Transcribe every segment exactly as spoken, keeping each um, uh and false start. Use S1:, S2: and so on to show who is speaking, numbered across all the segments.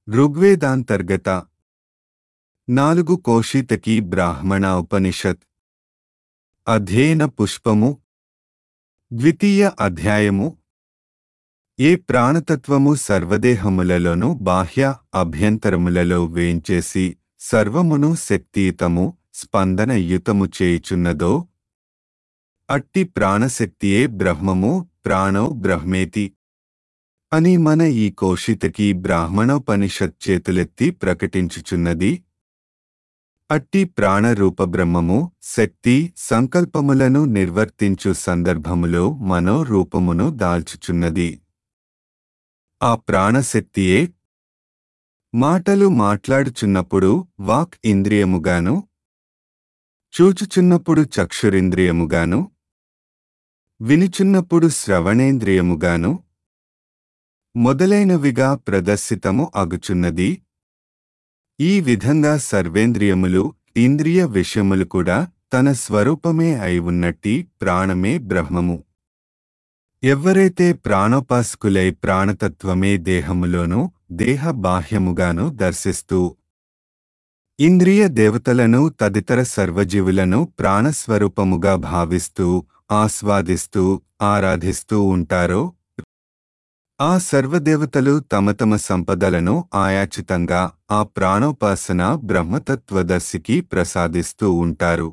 S1: ఋగ్వేదాంతర్గత నాలుగు కోశితకి బ్రాహ్మణ ఉపనిషత్ అధ్యయన పుష్పము ద్వితీయ అధ్యాయము ఏ ప్రాణతత్వము సర్వదేహములలోను బాహ్య అభ్యంతరములలో వేంచేసి సర్వమును శక్తియుతము స్పందనయుతము చేయుచున్నదో అట్టి ప్రాణశక్తియే బ్రహ్మము ప్రాణో బ్రహ్మేతి అని మన ఈ కోశితకి బ్రాహ్మణోపనిషత్ చేతులెత్తి ప్రకటించుచున్నది. అట్టి ప్రాణరూప బ్రహ్మము శక్తి సంకల్పములను నిర్వర్తించు సందర్భములో మనోరూపమును దాల్చుచున్నది. ఆ ప్రాణశక్తియే మాటలు మాట్లాడుచున్నప్పుడు వాక్ ఇంద్రియముగాను, చూచుచున్నప్పుడు చక్షురింద్రియముగాను, వినుచున్నప్పుడు శ్రవణేంద్రియముగాను మొదలైనవిగా ప్రదర్శితము అగుచున్నది. ఈ విధంగా సర్వేంద్రియములు ఇంద్రియ విషయములు కూడా తన స్వరూపమే అయి ఉన్నట్టి ప్రాణమే బ్రహ్మము. ఎవ్వరైతే ప్రాణోపాసకులై ప్రాణతత్వమే దేహములోనూ దేహ బాహ్యముగాను దర్శిస్తూ ఇంద్రియ దేవతలను తదితర సర్వజీవులను ప్రాణస్వరూపముగా భావిస్తూ ఆస్వాదిస్తూ ఆరాధిస్తూ ఉంటారో ఆ సర్వదేవతలు తమ తమ సంపదలను ఆయాచితంగా ఆ ప్రాణోపాసన బ్రహ్మతత్వదర్శికి ప్రసాదిస్తూ ఉంటారు.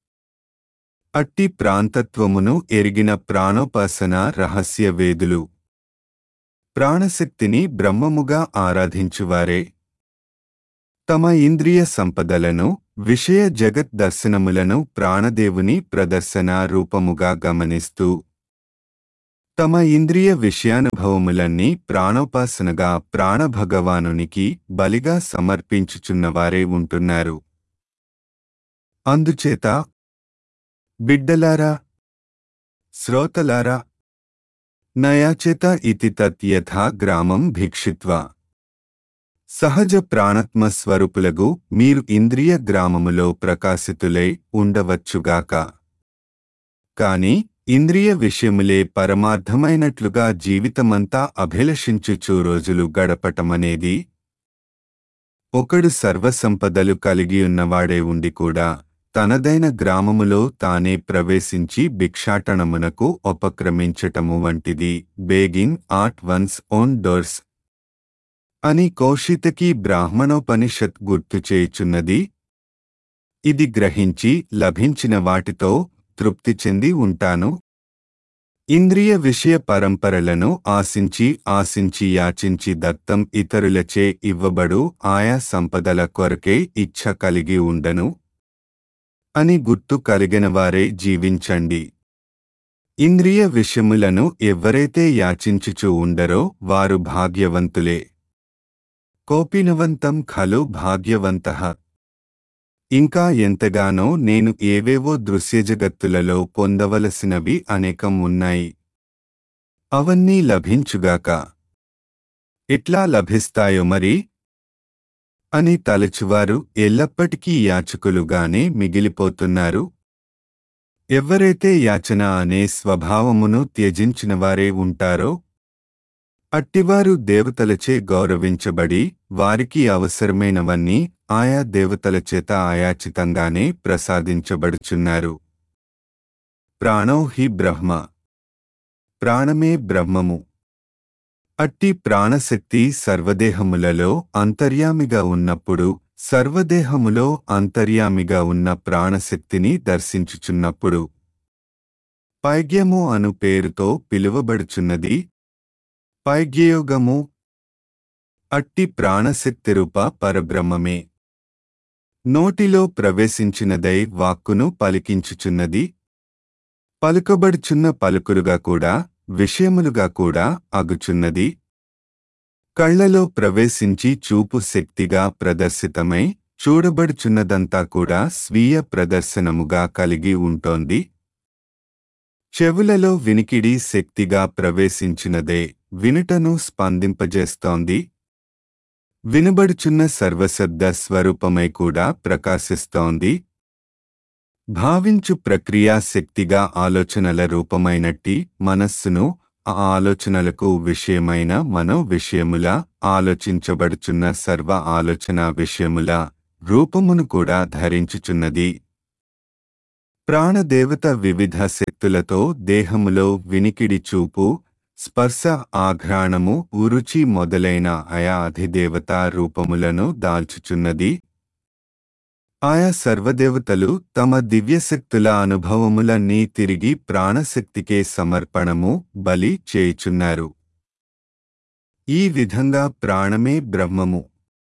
S1: అట్టి ప్రాంతత్వమును ఎరిగిన ప్రాణోపాసన రహస్య వేదులు ప్రాణశక్తిని బ్రహ్మముగా ఆరాధించువారే. తమ ఇంద్రియ సంపదలను విషయ జగత్ దర్శనములను ప్రాణదేవుని ప్రదర్శన రూపముగా గమనిస్తూ తమ ఇంద్రియ విషయానుభవములన్నీ ప్రాణోపాసనగా ప్రాణభగవానునికి బలిగా సమర్పించుచున్నవారే ఉంటున్నారు. అందుచేత బిడ్డలారా, శ్రోతలారా, నయాచేత ఇతి తత్ యథా గ్రామం భిక్షిత్వా సహజ ప్రాణాత్మ స్వరూపులగు మీరు ఇంద్రియ గ్రామములో ప్రకాశితులై ఉండవచ్చుగాక. కాని ఇంద్రియ విషయములే పరమార్థమైనట్లుగా జీవితమంతా అభిలషించుచు రోజులు గడపటమనేది. ఒకడు సర్వసంపదలు కలిగియున్నవాడే ఉండి కూడా తనదైన గ్రామములో తానే ప్రవేశించి భిక్షాటనమునకు ఉపక్రమించటము వంటిది. Begging at one's own doors అని కౌశితకి బ్రాహ్మణోపనిషత్ గుర్తు చేయుచున్నది. ఇది గ్రహించి లభించిన వాటితో తృప్తి చెంది ఉంటాను. ఇంద్రియ విషయ పరంపరలను ఆశించి ఆశించి యాచించి దత్తం ఇతరులచే ఇవ్వబడు ఆయా సంపదల కొరకే ఇచ్ఛ కలిగి ఉండను అని గుర్తు కలిగినవారే జీవించండి. ఇంద్రియ విషయములను ఎవరైతే యాచించుచూ ఉండరో వారు భాగ్యవంతులే. కోపినవంతం ఖలు భాగ్యవంతః. ఇంకా ఎంతగానో నేను ఏవేవో దృశ్యజగత్తులలో పొందవలసినవి అనేకం ఉన్నాయి. అవన్నీ లభించుగాక. ఎట్లా లభిస్తాయో మరి అని తలచువారు ఎల్లప్పటికీ యాచకులుగానే మిగిలిపోతున్నారు. ఎవరైతే యాచన అనే స్వభావమును త్యజించినవారే ఉంటారో అట్టివారు దేవతలచే గౌరవించబడి వారికి అవసరమైనవన్నీ ఆయా దేవతల చేత ఆయాచితంగానే ప్రసాదించబడుచున్నారు. ప్రాణో హి బ్రహ్మ. ప్రాణమే బ్రహ్మము. అట్టి ప్రాణశక్తి సర్వదేహములలో అంతర్యామిగా ఉన్నప్పుడు సర్వదేహములో అంతర్యామిగా ఉన్న ప్రాణశక్తిని దర్శించుచున్నప్పుడు పైగ్యము అను పేరుతో పిలువబడుచున్నది. పైగ్యయోగము అట్టి ప్రాణశక్తిరూప పరబ్రహ్మమే. నోటిలో ప్రవేశించినదై వాక్కును పలికించుచున్నది. పలుకబడుచున్న పలుకులుగా కూడా విషయములుగా కూడా అగుచున్నది. కళ్లలో ప్రవేశించి చూపు శక్తిగా ప్రదర్శితమై చూడబడుచున్నదంతా కూడా స్వీయ ప్రదర్శనముగా కలిగి ఉంటోంది. చెవులలో వినికిడి శక్తిగా ప్రవేశించినదే వినుటను స్పందింపజేస్తోంది. వినబడుచున్న సర్వశబ్ద స్వరూపమై కూడా ప్రకాశిస్తోంది. భావించు ప్రక్రియా శక్తిగా ఆలోచనల రూపమైనట్టి మనస్సును ఆ ఆలోచనలకు విషయమైన మనో విషయముల ఆలోచించబడుచున్న సర్వ ఆలోచన విషయముల రూపమును కూడా ధరించుచున్నది. ప్రాణదేవత వివిధ శక్తులతో దేహములో వినికిడి, చూపు, స్పర్శ, ఆఘ్రాణము, ఉరుచి మొదలైన ఆయా అధిదేవతా రూపములను దాల్చుచున్నది. ఆయా సర్వదేవతలు తమ దివ్యశక్తుల అనుభవములన్నీ తిరిగి ప్రాణశక్తికే సమర్పణము, బలి చేయుచున్నారు. ఈ విధంగా ప్రాణమే బ్రహ్మము.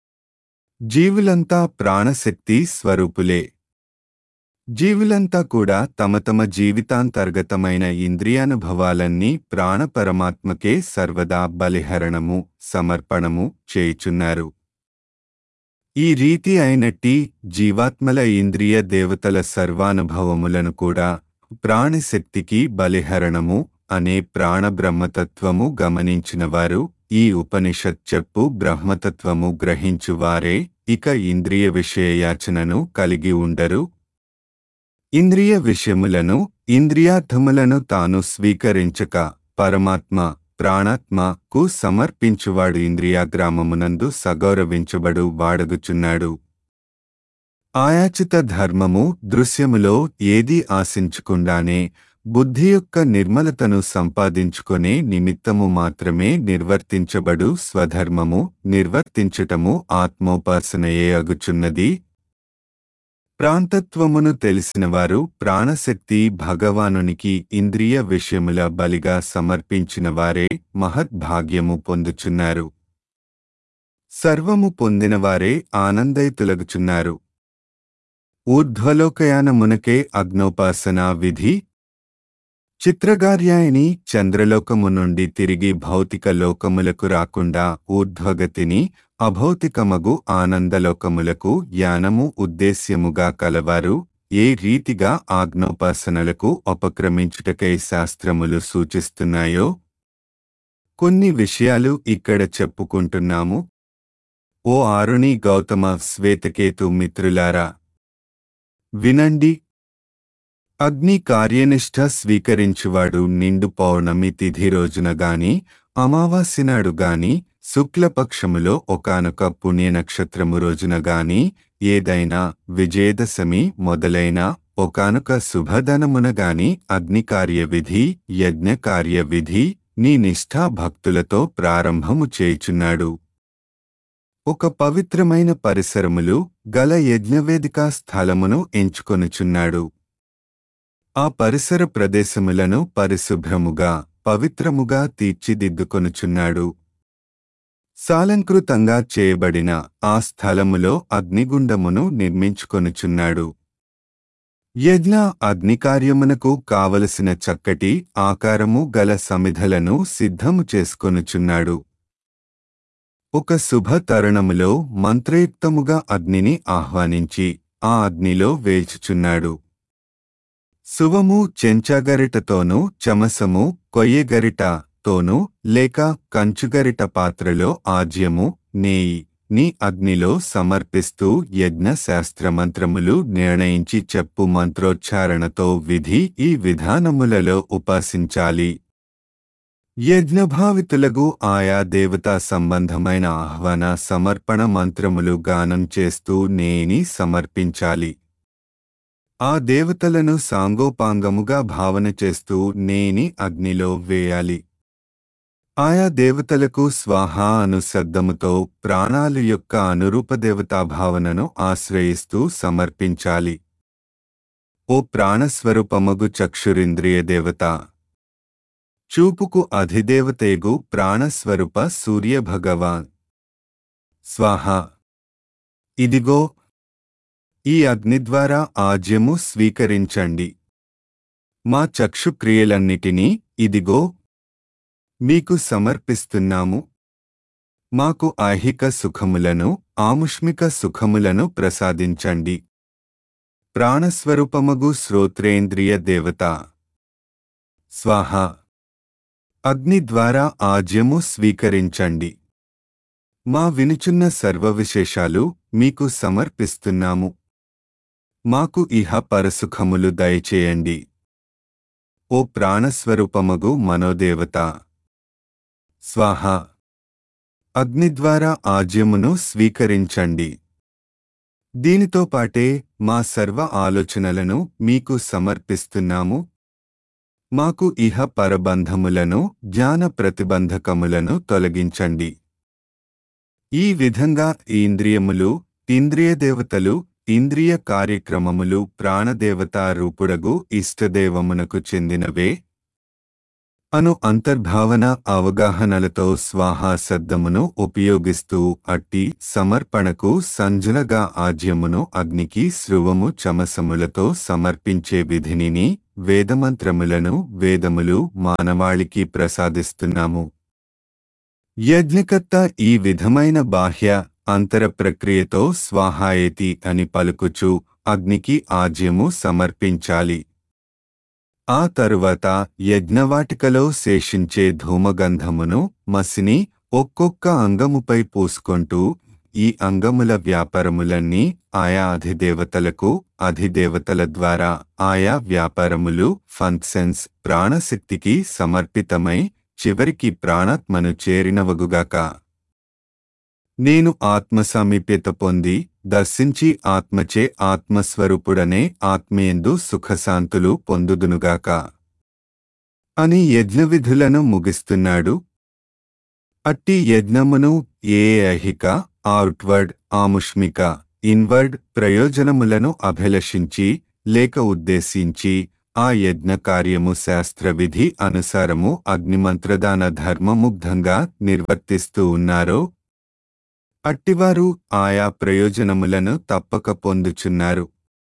S1: జీవులంతా ప్రాణశక్తి స్వరూపులే. జీవులంతా కూడా తమ తమ జీవితాంతర్గతమైన ఇంద్రియానుభవాలన్నీ ప్రాణపరమాత్మకే సర్వదా బలిహరణము, సమర్పణము చేయుచున్నారు. ఈ రీతి అయినట్టి జీవాత్మల ఇంద్రియ దేవతల సర్వానుభవములను కూడా ప్రాణశక్తికి బలిహరణము అనే ప్రాణబ్రహ్మతత్వము గమనించినవారు ఈ ఉపనిషత్ చెప్పు బ్రహ్మతత్వము గ్రహించువారే ఇక ఇంద్రియ విషయయాచనను కలిగి ఉండరు. ఇంద్రియ విషయములను, ఇంద్రియార్థములను తాను స్వీకరించక పరమాత్మ, ప్రాణాత్మకు సమర్పించువాడు ఇంద్రియాగ్రామమునందు సగౌరవించబడు వాడగుచున్నాడు. ఆయాచిత ధర్మము దృశ్యములో ఏదీ ఆశించకుండానే బుద్ధి యొక్క నిర్మలతను సంపాదించుకొనే నిమిత్తము మాత్రమే నిర్వర్తించబడు స్వధర్మము నిర్వర్తించటము ఆత్మోపాసనయే అగుచున్నది. ప్రాంతత్వమును తెలిసినవారు ప్రాణశక్తి భగవానునికి ఇంద్రియ విషయముల బలిగా సమర్పించిన వారే మహద్భాగ్యము పొందుచున్నారు. సర్వము పొందినవారే ఆనందయుతులగుచున్నారు. ఊర్ధ్వలోకయానమునకే అగ్నోపాసనా విధి. చిత్రగార్యాయని చంద్రలోకము నుండి తిరిగి భౌతిక లోకములకు రాకుండా ఊర్ధ్వగతిని అభౌతికమగు ఆనందలోకములకు యానము ఉద్దేశ్యముగా కలవారు ఏ రీతిగా ఆగ్నోపాసనలకు ఉపక్రమించుటకై శాస్త్రములు సూచిస్తున్నాయో కొన్ని విషయాలు ఇక్కడ చెప్పుకుంటున్నాము. ఓ ఆరుణి గౌతమ శ్వేతకేతు మిత్రులారా, వినండి. అగ్ని కార్యనిష్ఠ స్వీకరించువాడు నిండు పౌర్ణమి తిథి రోజున గాని, అమావాస్యనాడు గాని, శుక్లపక్షములో ఒకానొక పుణ్యనక్షత్రము రోజున గాని, ఏదైనా విజయదశమి మొదలైన ఒకానొక శుభదనమున గాని అగ్నికార్య విధి, యజ్ఞకార్య విధి నీ నిష్ఠా భక్తులతో ప్రారంభము చేయుచున్నాడు. ఒక పవిత్రమైన పరిసరములు గల యజ్ఞవేదికా స్థలమును ఎంచుకొనుచున్నాడు. ఆ పరిసర ప్రదేశములను పరిశుభ్రముగా, పవిత్రముగా తీర్చిదిద్దుకొనుచున్నాడు. సాలంకృతంగా చేయబడిన ఆ స్థలములో అగ్నిగుండమును నిర్మించుకొనుచున్నాడు. యజ్ఞ అగ్నికార్యమునకు కావలసిన చక్కటి ఆకారము గల సమిధలను సిద్ధము చేసుకొనుచున్నాడు. ఒక శుభ తరుణములో మంత్రయుక్తముగా అగ్నిని ఆహ్వానించి ఆ అగ్నిలో వేల్చుచున్నాడు. శువము చెంచాగరిటతోనూ, చమసము కొయ్యగరిట తోనూ లేక కంచుగరిట పాత్రలో ఆజ్యము, నేయి ని అగ్నిలో సమర్పిస్తూ యజ్ఞ శాస్త్రమంత్రములు నిర్ణయించి చెప్పు మంత్రోచ్చారణతో విధి ఈ విధానములలో ఉపాసించాలి. యజ్ఞభావితులగు ఆయా దేవతా సంబంధమైన ఆహ్వాన సమర్పణ మంత్రములు గానం చేస్తూ నేయిని సమర్పించాలి. ఆ దేవతలను సాంగోపాంగముగా భావన చేస్తూ నేయిని అగ్నిలో వేయాలి. ఆయా దేవతలకు స్వాహా అను శబ్దముతో ప్రాణాలు యొక్క అనురూపదేవతా భావనను ఆశ్రయిస్తూ సమర్పించాలి. ఓ ప్రాణస్వరూపమగు చక్షురింద్రియ దేవత, చూపుకు అధిదేవతేగు ప్రాణస్వరూప సూర్యభగవాన్, స్వాహా. ఇదిగో ఈ అగ్నిద్వారా ఆజ్యము స్వీకరించండి. మా చక్షుక్రియలన్నిటినీ ఇదిగో మీకు సమర్పిస్తున్నాము. మాకు ఐహిక సుఖములను, ఆముష్మిక సుఖములను ప్రసాదించండి. ప్రాణస్వరూపమగు శ్రోత్రేంద్రియ దేవత, స్వాహా. అగ్ని ద్వారా ఆజ్యము స్వీకరించండి. మా వినుచున్న సర్వవిశేషాలు మీకు సమర్పిస్తున్నాము. మాకు ఇహ పరసుఖములు దయచేయండి. ఓ ప్రాణస్వరూపమగు మనోదేవత, స్వాహ. అగ్ని ద్వారా ఆజ్యమును స్వీకరించండి. దీనితో పాటే మా సర్వ ఆలోచనలను మీకు సమర్పిస్తున్నాము. మాకు ఇహ పరబంధములను, జ్ఞాన ప్రతిబంధకములను తొలగించండి. ఈ విధంగా ఇంద్రియములు, ఇంద్రియదేవతలు, ఇంద్రియ కార్యక్రమములు ప్రాణదేవతా రూపుడగు ఇష్టదేవమునకు చెందినవే అను అంతర్భావన అవగాహనలతో స్వాహా శబ్దమును ఉపయోగిస్తూ అట్టి సమర్పణకు సంజులగా ఆజ్యమును అగ్నికి స్రువము చమసములతో సమర్పించే విధిని వేదమంత్రములను వేదములు మానవాళికి ప్రసాదిస్తున్నాము. యజ్ఞకర్త ఈ విధమైన బాహ్య అంతర ప్రక్రియతో స్వాహాయేతి అని పలుకుచు అగ్నికి ఆజ్యము సమర్పించాలి. ఆ తరువాత యజ్ఞవాటికలో శేషించే ధూమగంధమును మసిని ఒక్కొక్క అంగముపై పూసుకొంటూ ఈ అంగముల వ్యాపారములన్నీ ఆయా అధిదేవతలకు, అధిదేవతల ద్వారా ఆయా వ్యాపారములు ఫంక్షన్స్ ప్రాణశక్తికి సమర్పితమై చివరికి ప్రాణాత్మను చేరినవగుగాక. నేను ఆత్మసామీప్యత పొంది దర్శించి ఆత్మచే ఆత్మస్వరూపుడనే ఆత్మయందు సుఖశాంతులు పొందుదునుగాక అని యజ్ఞవిధులను ముగిస్తున్నాడు. అట్టి యజ్ఞమును ఏ ఐహిక, అవుట్వర్డ్, ఆముష్మిక, ఇన్వర్డ్ ప్రయోజనములను అభిలషించి లేక ఉద్దేశించి ఆ యజ్ఞ కార్యము శాస్త్రవిధి అనుసారము అగ్నిమంత్రదాన ధర్మముగ్ధంగా నిర్వర్తిస్తూ ఉన్నారో అట్టివారు ఆయా ప్రయోజనములను తప్పక పొందుచున్నారు.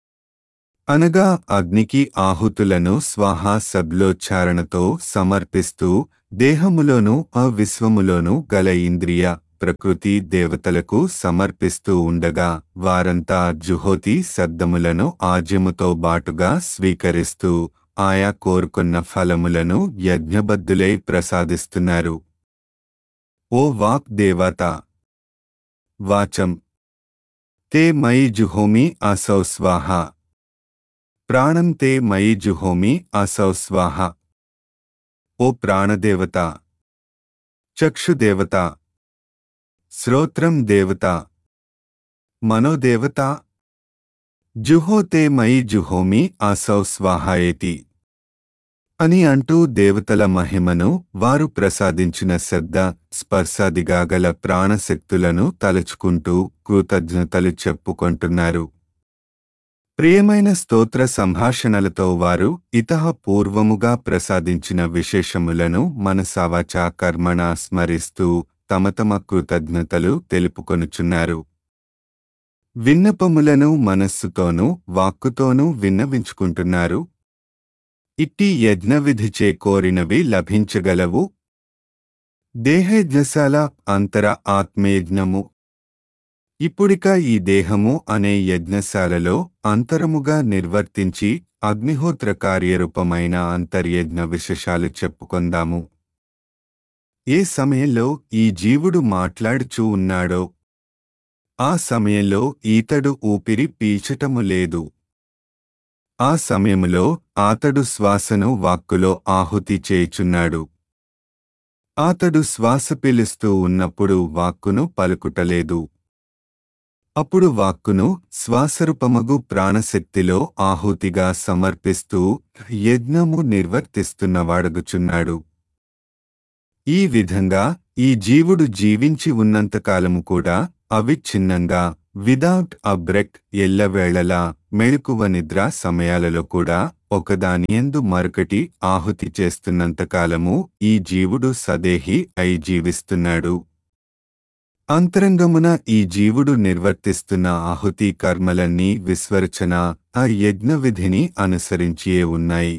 S1: అనగా అగ్నికి ఆహుతులను స్వాహా శబ్దోచ్చారణతో సమర్పిస్తూ దేహములోనూ ఆ విశ్వములోనూ గల ఇంద్రియ ప్రకృతి దేవతలకు సమర్పిస్తూ ఉండగా వారంతా జుహోతి శబ్దములను ఆజ్యముతో బాటుగా స్వీకరిస్తూ ఆయా కోరుకున్న ఫలములను యజ్ఞబద్ధులై ప్రసాదిస్తున్నారు. ఓ వాక్ దేవత! వాచం తే మయి జుహోమి అసౌ స్వాహ. ప్రాణం తే మయి జుహోమి అసౌ స్వాహ. ఓ ప్రాణదేవత, చక్షుదేవత, శ్రోత్రం దేవత, మనోదేవత, జుహోతే మయి జుహోమి అసౌ స్వాహాయేతి అని అంటూ దేవతల మహిమను, వారు ప్రసాదించిన శబ్ద స్పర్శాదిగా గల ప్రాణశక్తులను తలుచుకుంటూ కృతజ్ఞతలు చెప్పుకొంటున్నారు. ప్రియమైన స్తోత్ర సంభాషణలతో వారు ఇతః పూర్వముగా ప్రసాదించిన విశేషములను మనసావాచా కర్మణా స్మరిస్తూ తమ తమ కృతజ్ఞతలు తెలుపుకొనుచున్నారు. విన్నపములను మనస్సుతోనూ వాక్కుతోనూ విన్నవించుకుంటున్నారు. ఇట్టి యజ్ఞవిధిచే కోరినవి లభించగలవు. దేహయజ్ఞశాల అంతర ఆత్మయజ్ఞము. ఇప్పుడిక ఈ దేహము అనే యజ్ఞశాలలో అంతరముగా నిర్వర్తించి అగ్నిహోత్ర కార్యరూపమైన అంతర్యజ్ఞ విశేషాలు చెప్పుకొందాము. ఏ సమయంలో ఈ జీవుడు మాట్లాడుచూ ఉన్నాడో ఆ సమయంలో ఈతడు ఊపిరి పీల్చటము లేదు. ఆ సమయములో ఆతడు శ్వాసను వాక్కులో ఆహుతి చేయుచున్నాడు. ఆతడు శ్వాస పీలుస్తూ ఉన్నప్పుడు వాక్కును పలుకుటలేదు. అప్పుడు వాక్కును శ్వాసరూపమగు ప్రాణశక్తిలో ఆహుతిగా సమర్పిస్తూ యజ్ఞము నిర్వర్తిస్తున్నవాడగుచున్నాడు. ఈ విధంగా ఈ జీవుడు జీవించి ఉన్నంతకాలము కూడా అవిచ్ఛిన్నంగా విదౌట్ అ బ్రేక్ ఎల్లవేళలా మెళుకువ నిద్ర సమయాలలో కూడా ఒకదానియందు మరొకటి ఆహుతి చేస్తున్నంతకాలము ఈ జీవుడు సదేహి అయి జీవిస్తున్నాడు. అంతరంగమున ఈ జీవుడు నిర్వర్తిస్తున్న ఆహుతి కర్మలన్నీ విశ్వరచన ఆ యజ్ఞవిధిని అనుసరించియే ఉన్నాయి.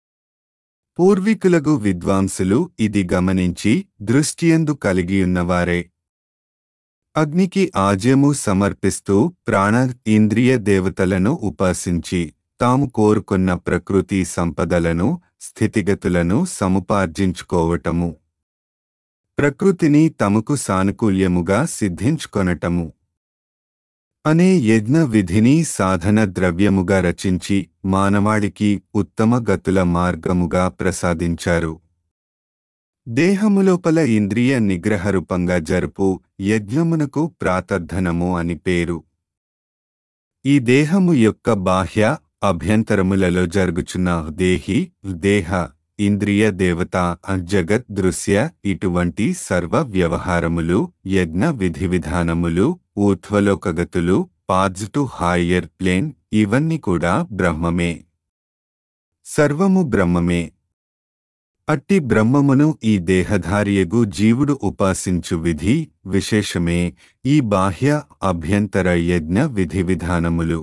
S1: పూర్వీకులగు విద్వాంసులు ఇది గమనించి దృష్టియందు కలిగియున్నవారే. అగ్నికి ఆజ్యము సమర్పిస్తూ ప్రాణ ఇంద్రియ దేవతలను ఉపాసించి తాము కోరుకున్న ప్రకృతి సంపదలను స్థితిగతులను సముపార్జించుకోవటము, ప్రకృతిని తమకు సానుకూల్యముగా సిద్ధించుకొనటము అనే యజ్ఞ విధిని సాధన ద్రవ్యముగా రచించి మానవాళికి ఉత్తమ గతుల మార్గముగా ప్రసాదించారు. దేహములోపల ఇంద్రియ నిగ్రహరూపంగా జరుపు యజ్ఞమునకు ప్రాతర్ధనము అని పేరు. ఈ దేహము యొక్క బాహ్య అభ్యంతరములలో జరుగుచున్న దేహి, దేహ, ఇంద్రియ దేవత, జగత్ దృశ్య ఇటువంటి సర్వ వ్యవహారములు, యజ్ఞ విధి విధానములు, ఊర్ధ్వలోకగతులు, పాథ్స్ టు హయ్యర్ ప్లేన్ ఇవన్నీ కూడా బ్రహ్మమే. సర్వము బ్రహ్మమే. అట్టి బ్రహ్మమును ఈ దేహధారియగు జీవుడు ఉపాసించు విధి విశేషమే ఈ బాహ్య అభ్యంతర యజ్ఞ విధి విధానములు.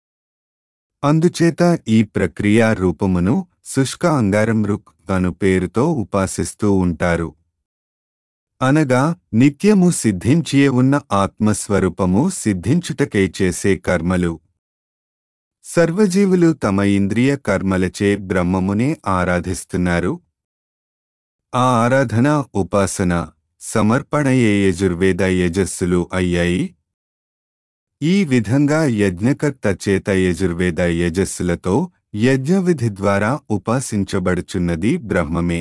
S1: అందుచేత ఈ ప్రక్రియా రూపమును శుష్క అంగారం రుక్ అను పేరుతో ఉపాసిస్తూ ఉంటారు. అనగా నిత్యము సిద్ధించియే ఉన్న ఆత్మస్వరూపము సిద్ధించుటకై చేసే కర్మలు. సర్వజీవులు తమ ఇంద్రియ కర్మలచే బ్రహ్మమునే ఆరాధిస్తున్నారు. ఆ ఆరాధన, ఉపాసన, సమర్పణయే యజుర్వేద యజస్సులు అయ్యాయి. ఈ విధంగా యజ్ఞకర్త చేత యజుర్వేద యజస్సులతో యజ్ఞవిధి ద్వారా ఉపాసించబడుచున్నది బ్రహ్మమే.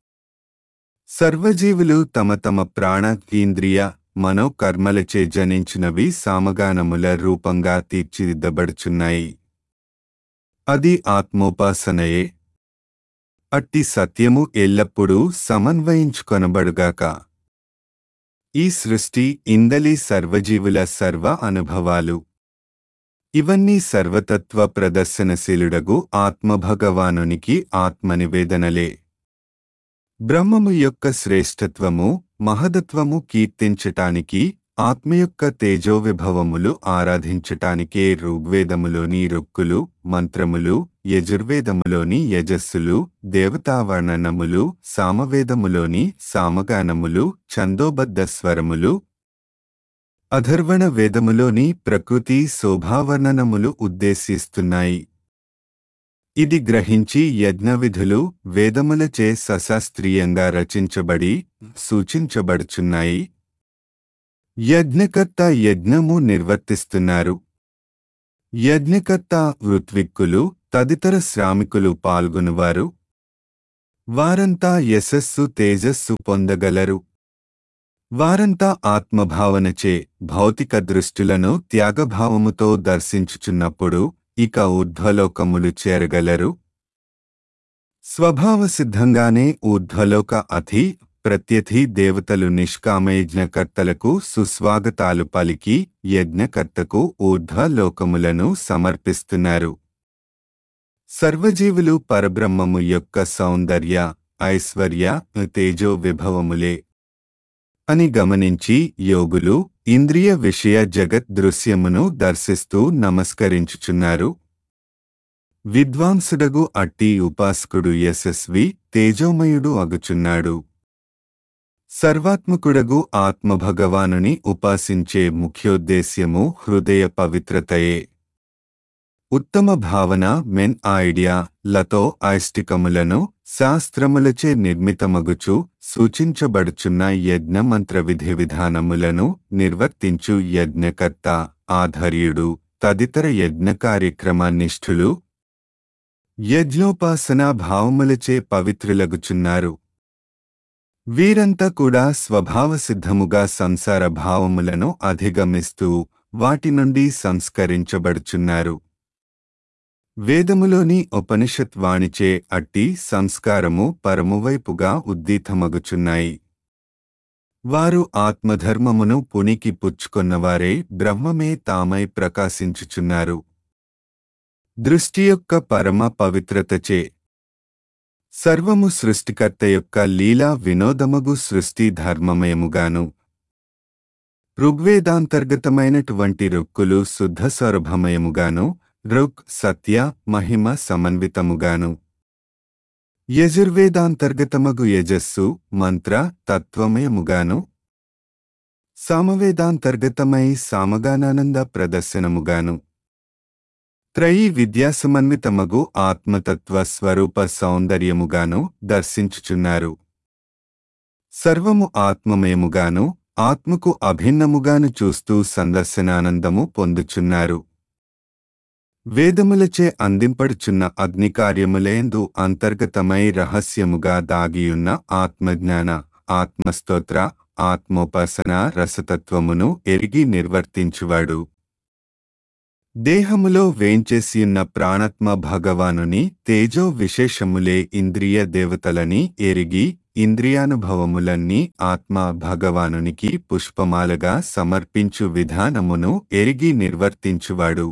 S1: సర్వజీవులు తమ తమ ప్రాణ, ఇంద్రియ, మనోకర్మలచే జనించినవి సామగానముల రూపంగా తీర్చిదిద్దబడుచున్నాయి. అది ఆత్మోపాసనయే. అట్టి సత్యము ఎల్లప్పుడూ సమన్వయించుకొనబడుగాక. ఈ సృష్టి, ఇందలి సర్వజీవుల సర్వ అనుభవాలు ఇవన్నీ సర్వతత్వ ప్రదర్శనశీలుడగు ఆత్మభగవానునికి ఆత్మనివేదనలే. బ్రహ్మము యొక్క శ్రేష్ఠత్వము, మహదత్వము కీర్తించటానికి, ఆత్మ యొక్క తేజోవిభవములు ఆరాధించటానికే ఋగ్వేదములోని రుక్కులు, మంత్రములు, యజుర్వేదములోని యజస్సులు, దేవతావర్ణనములు, సామవేదములోని సామగానములు, ఛందోబద్ధ స్వరములు, అధర్వణ వేదములోని ప్రకృతి శోభావర్ణనములు ఉద్దేశిస్తున్నాయి. ఇది గ్రహించి యజ్ఞవిధులు వేదములచే సశాస్త్రీయంగా రచించబడి సూచించబడుచున్నాయి. యజ్ఞకర్త యజ్ఞము నిర్వర్తిస్తున్నారు. యజ్ఞకర్త, ఋత్విక్కులు, తదితర శ్రామికులు పాల్గొనువారు. వారంతా యశస్సు, తేజస్సు పొందగలరు. వారంతా ఆత్మభావనచే భౌతిక దృష్టులను త్యాగభావముతో దర్శించుచున్నప్పుడు ఇక ఊర్ధ్వలోకములు చేరగలరు. స్వభావసిద్ధంగానే ఊర్ధ్వలోక అధి, ప్రత్యధి దేవతలు నిష్కామయజ్ఞకర్తలకు సుస్వాగతాలు పలికి యజ్ఞకర్తకు ఊర్ధ్వలోకములను సమర్పిస్తున్నారు. సర్వజీవులు పరబ్రహ్మము యొక్క సౌందర్య, ఐశ్వర్య, తేజో విభవములే అని గమనించి యోగులు ఇంద్రియ విషయ జగత్ దృశ్యమును దర్శిస్తూ నమస్కరించుచున్నారు. విద్వాంసుడగు అట్టి ఉపాసకుడు యశస్వి, తేజోమయుడు అగుచున్నాడు. సర్వాత్మకుడగు ఆత్మభగవానుని ఉపాసించే ముఖ్యోద్దేశ్యము హృదయ పవిత్రతయే. ఉత్తమ భావన, మెన్ ఐడియా లతో ఐష్టికములను శాస్త్రములచే నిర్మితమగుచు సూచించబడుచున్న యజ్ఞ మంత్ర విధి విధానములను నిర్వర్తించు యజ్ఞకర్త, ఆధర్యుడు, తదితర యజ్ఞ కార్యక్రమనిష్ఠులు యజ్ఞోపాసనా భావములచే పవిత్రులగుచున్నారు. వీరంతా కూడా స్వభావసిద్ధముగా సంసార భావములను అధిగమిస్తూ వాటి నుండి సంస్కరించబడుచున్నారు. వేదములోని ఉపనిషత్ వాణిచే అట్టి సంస్కారము పరమువైపుగా ఉద్దీతమగుచున్నాయి. వారు ఆత్మధర్మమును పునికి పుచ్చుకొన్నవారే బ్రహ్మమే తామై ప్రకాశించుచున్నారు. దృష్టి యొక్క పరమ పవిత్రతచే సర్వము సృష్టికర్త యొక్క లీలా వినోదమగు సృష్టి ధర్మమయముగాను, ఋగ్వేదాంతర్గతమైనటువంటి రుక్కులు శుద్ధ సౌరభమయముగాను, ఋక్ సత్య మహిమ సమన్వితముగాను, యజుర్వేదాంతర్గతమగు యజస్సు మంత్ర తత్వమయముగాను, సామవేదాంతర్గతమై సామగానానంద ప్రదర్శనముగాను, త్రయీ విద్యాసమన్వితమగు ఆత్మతత్వ స్వరూప సౌందర్యముగాను దర్శించుచున్నారు. సర్వము ఆత్మమయముగాను, ఆత్మకు అభిన్నముగాను చూస్తూ సందర్శనానందము పొందుచున్నారు. వేదములచే అందింపడుచున్న అగ్నికార్యములేందు అంతర్గతమై రహస్యముగా దాగియున్న ఆత్మజ్ఞాన ఆత్మస్తోత్ర ఆత్మోపాసన రసతత్వమును ఎరిగి నిర్వర్తించువాడు దేహములో వేంచేసియున్న ప్రాణాత్మ భగవానుని తేజో విశేషములే ఇంద్రియ దేవతలని ఎరిగి ఇంద్రియానుభవములన్నీ ఆత్మ భగవానునికి పుష్పమాలగా సమర్పించు విధానమును ఎరిగి నిర్వర్తించువాడు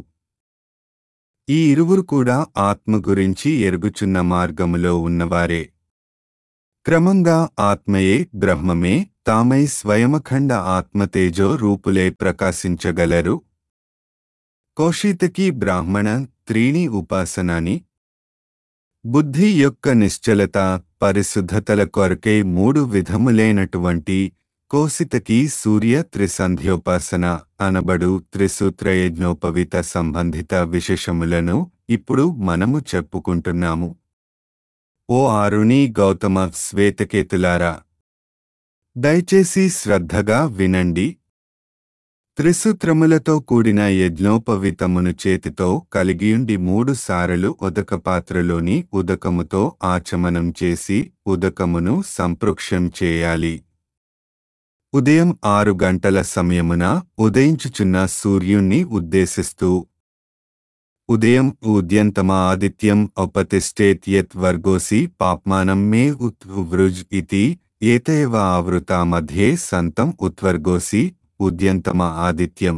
S1: ఈ ఇరువురు కూడా ఆత్మ గురించి ఎరుగుచున్న మార్గములో ఉన్నవారే క్రమంగా ఆత్మయే బ్రహ్మమే తామై స్వయమఖండ ఆత్మతేజో రూపులే ప్రకాశించగలరు కౌశితకి బ్రాహ్మణ త్రీణి ఉపాసనాని బుద్ధి యొక్క నిశ్చలత పరిశుద్ధతల కొరకై మూడు విధములైనటువంటి కౌశితకి సూర్య త్రిసంధ్యోపాసన అనబడు త్రిసూత్రయజ్ఞోపవిత సంబంధిత విశేషములను ఇప్పుడు మనము చెప్పుకుంటున్నాము ఓ ఆరుణి గౌతమ శ్వేతకేతులారా దయచేసి శ్రద్ధగా వినండి త్రిసూత్రములతో కూడిన యజ్ఞోపవితమును చేతితో కలిగియుండి మూడు సారలు ఉదక పాత్రలోని ఉదకముతో ఆచమనం చేసి ఉదకమును సంపృక్షం చేయాలి ఉదయం ఆరు గంటల సమయమున ఉదయించుచున్న సూర్యుణ్ణి ఉద్దేశిస్తూ ఉదయం ఉద్యంతమ ఆదిత్యం ఉపతిష్టేత్ యత్ వర్గోసి పాప్మానం మే ఉత్వృజ్ ఇతి ఏతైవ ఆవృత మధ్యే సంతం ఉత్వర్గోసి ఉద్యంతమ ఆదిత్యం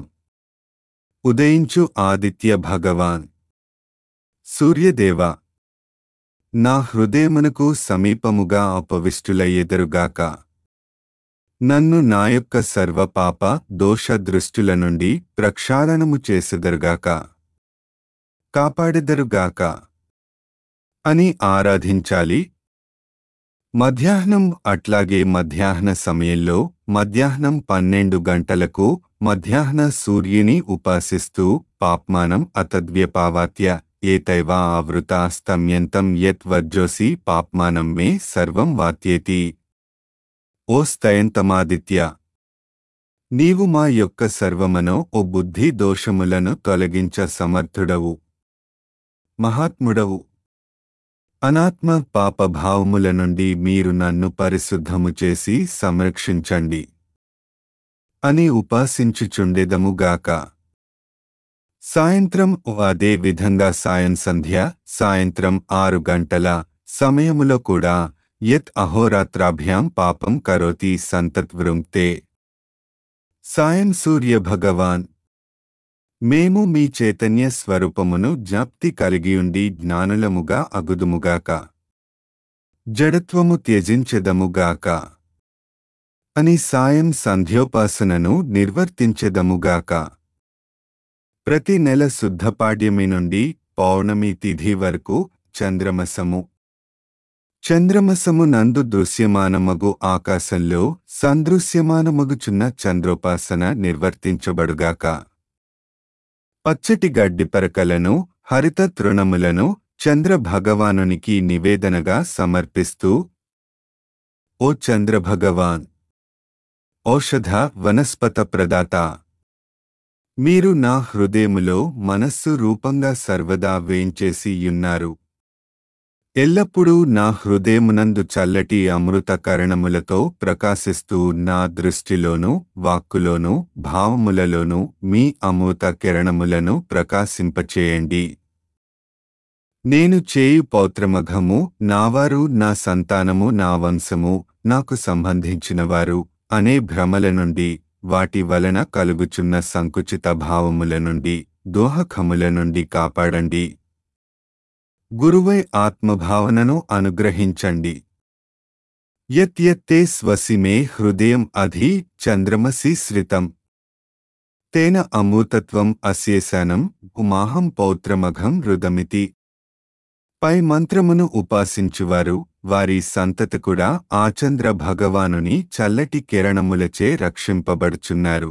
S1: ఉదయించు ఆదిత్య భగవాన్ సూర్యదేవ నా హృదయమునకు సమీపముగా అపవిష్టుల ఎదురుగాక నన్ను నా యొక్క సర్వపాప దోష దృష్టుల నుండి ప్రక్షాళనము చేసెదరుగాక కాపాడెదరుగాక అని ఆరాధించాలి మధ్యాహ్నం అట్లాగే మధ్యాహ్న సమయంలో మధ్యాహ్నం పన్నెండు గంటలకు మధ్యాహ్న సూర్యుని ఉపాసిస్తూ పాప్మానం అతద్వ్యపావాత్య ఏతైవా ఆవృత స్తమ్యంతం యత్ వజ్జోసి పాప్మానం మే సర్వం వాత్యేతి ఓ స్తయంతమాదిత్య నీవు మా యొక్క సర్వమనో ఓ బుద్ధి దోషములను తొలగించ సమర్థుడవు మహాత్ముడవు అనాత్మ పాపభావముల నుండి మీరు నన్ను పరిశుద్ధము చేసి సంరక్షించండి అని ఉపాసించుచుండెదముగాక సాయంత్రం అదే విధంగా సాయం సంధ్య సాయంత్రం ఆరు గంటల సమయములో కూడా యత్ అహోరాత్రాభ్యాం పాపం కరోతి సంతత్వృంక్తే సాయం సూర్య భగవాన్ మేము మీ చైతన్య స్వరూపమును జ్ఞప్తి కలిగియుండి జ్ఞానులముగా అగుదుముగాక జడత్వము త్యజించెదముగాక అని సాయం సంధ్యోపాసనను నిర్వర్తించెదముగాక ప్రతి నెల శుద్ధపాడ్యమి నుండి పౌర్ణమి తిథి వరకు చంద్రమసము చంద్రమసము నందు దృశ్యమానమగు ఆకాశంలో సందృశ్యమానమగుచున్న చంద్రోపాసన నిర్వర్తించబడుగాక పచ్చటి గడ్డి పరకలను హరిత తృణములను చంద్ర భగవానునికి నివేదనగా సమర్పిస్తూ ఓ చంద్రభగవాన్ ఔషధ వనస్పత ప్రదాత మీరు నా హృదయములో మనస్సు రూపంగా సర్వదా వేంచేసియున్నారు ఎల్లప్పుడూ నా హృదయమునందు చల్లటి అమృత కరణములతో ప్రకాశిస్తూ నా దృష్టిలోనూ వాక్కులోనూ భావములలోనూ మీ అమృత కిరణములను ప్రకాశింపచేయండి నేను చేయు పౌత్రమఘము నావారు నా సంతానము నా వంశము నాకు సంబంధించినవారు అనే భ్రమల నుండి వాటి వలన కలుగుచున్న సంకుచిత భావముల నుండి దోహకముల నుండి కాపాడండి గురువై ఆత్మభావనను అనుగ్రహించండి యత్యత్తే స్వసి మే హృదయం అధి చంద్రమసి శ్రితం తేన అమూతత్వం అస్యేశానం ఉమాహం పౌత్రమఘం రుదమితి పై మంత్రమును ఉపాసించువారు వారి సంతతి కూడా ఆ చంద్ర భగవానుని చల్లటి కిరణములచే రక్షింపబడుచున్నారు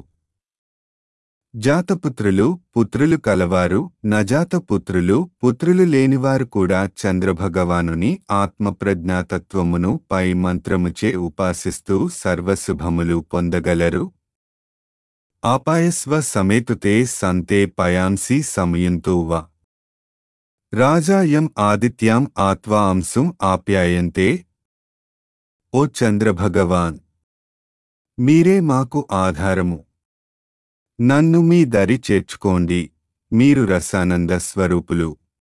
S1: జాతపుత్రులు పుత్రులు కలవారు నజాతపుత్రులు పుత్రులు లేనివారు కూడా చంద్రభగవానుని ఆత్మప్రజ్ఞాతత్వమును పై మంత్రముచే ఉపాసిస్తూ సర్వశుభములు పొందగలరు ఆపాయస్వ సమేతుతే సంతే పయాంసి సమయుంతూవ రాజాయం ఆదిత్యాం ఆత్వాంశం ఆప్యాయంతే. ఓ చంద్రభగవాన్, మీరే మాకు ఆధారము. నన్ను మీ దరి చేర్చుకోండి. మీరు రసానంద స్వరూపులు.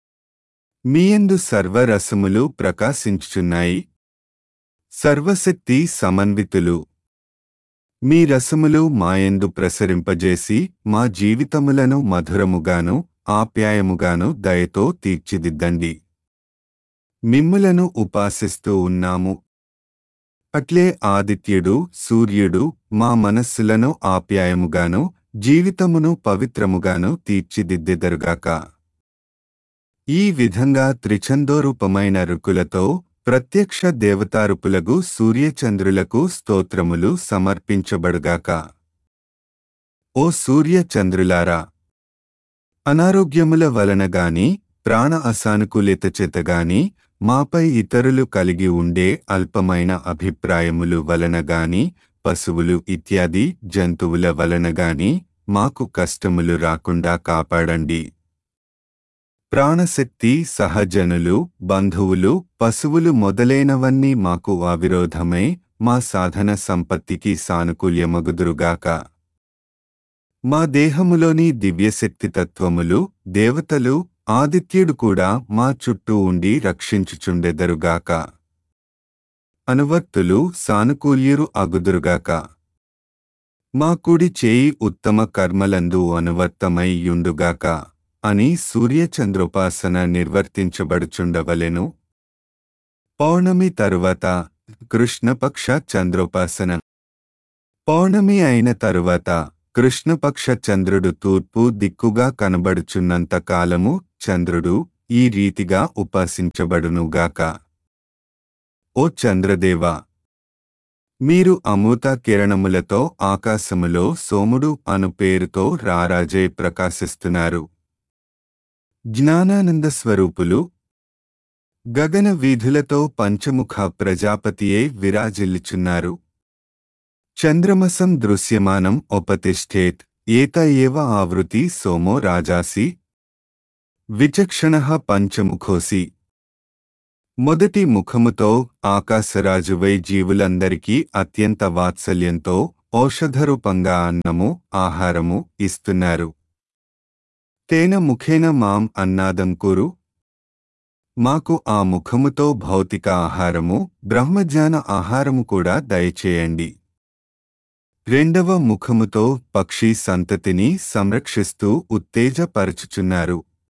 S1: మీయందు సర్వరసములు ప్రకాశించుచున్నాయి. సర్వశక్తి సమన్వితులు. మీ రసములు మాయందు ప్రసరింపజేసి మా జీవితములను మధురముగాను ఆప్యాయముగాను దయతో తీర్చిదిద్దండి. మిమ్ములను ఉపాసిస్తూ ఉన్నాము. అట్లే ఆదిత్యుడు సూర్యుడు మా మనస్సులను ఆప్యాయముగాను జీవితమును పవిత్రముగాను తీర్చిదిద్దెదరుగాక. ఈ విధంగా త్రిఛందోరూపమైన రుకులతో ప్రత్యక్ష దేవతారూపులగు సూర్యచంద్రులకు స్తోత్రములు సమర్పించబడుగాక. ఓ సూర్యచంద్రులారా, అనారోగ్యముల వలనగాని ప్రాణ అసానుకూలత చేతగాని మాపై ఇతరులు కలిగి ఉండే అల్పమైన అభిప్రాయములు వలనగాని పశువులు ఇత్యాది జంతువుల వలనగాని మాకు కష్టములు రాకుండా కాపాడండి. ప్రాణశక్తి సహజనులు బంధువులు పశువులు మొదలైనవన్నీ మాకు అవిరోధమై మా సాధన సంపత్తికి సానుకూల్యమగుదురుగాక. మా దేహములోని దివ్యశక్తి తత్వములు దేవతలు ఆదిత్యుడు కూడా మా చుట్టూ ఉండి రక్షించుచుండెదరుగాక. అనువర్తులు సానుకూల్యురు అగుదురుగాక. మా కుడి చేయి ఉత్తమ కర్మలందు అనువర్తమై యుండుగాక అని సూర్యచంద్రోపాసన నిర్వర్తించబడుచుండవలెను. పౌర్ణమి తరువాత కృష్ణపక్ష చంద్రోపాసన. పౌర్ణమి అయిన తరువాత కృష్ణపక్ష చంద్రుడు తూర్పు దిక్కుగా కనబడుచున్నంత కాలము చంద్రుడు ఈ రీతిగా ఉపాసించబడునుగాక. ఓ చంద్రదేవా, మీరు అమృత కిరణములతో ఆకాశములో సోముడు అను పేరుతో రారాజై ప్రకాశిస్తున్నారు. జ్ఞానానంద స్వరూపులు. గగన వీధులతో పంచముఖ ప్రజాపతియే విరాజిల్లుచున్నారు. చంద్రమసం దృశ్యమానం ఉపతిష్ఠేత్ ఏత ఏవ ఆవృతి సోమో రాజాసి విచక్షణః పంచముఖోసి. మొదటి ముఖముతో ఆకాశరాజువై జీవులందరికీ అత్యంత వాత్సల్యంతో ఔషధరూపంగా అన్నము ఆహారము ఇస్తున్నారు. తేన ముఖేన మాం అన్నాదం కురు. మాకు ఆ ముఖముతో భౌతిక ఆహారము బ్రహ్మజ్ఞాన ఆహారము కూడా దయచేయండి. రెండవ ముఖముతో పక్షి సంతతిని సంరక్షిస్తూ ఉత్తేజపరచుచున్నారు.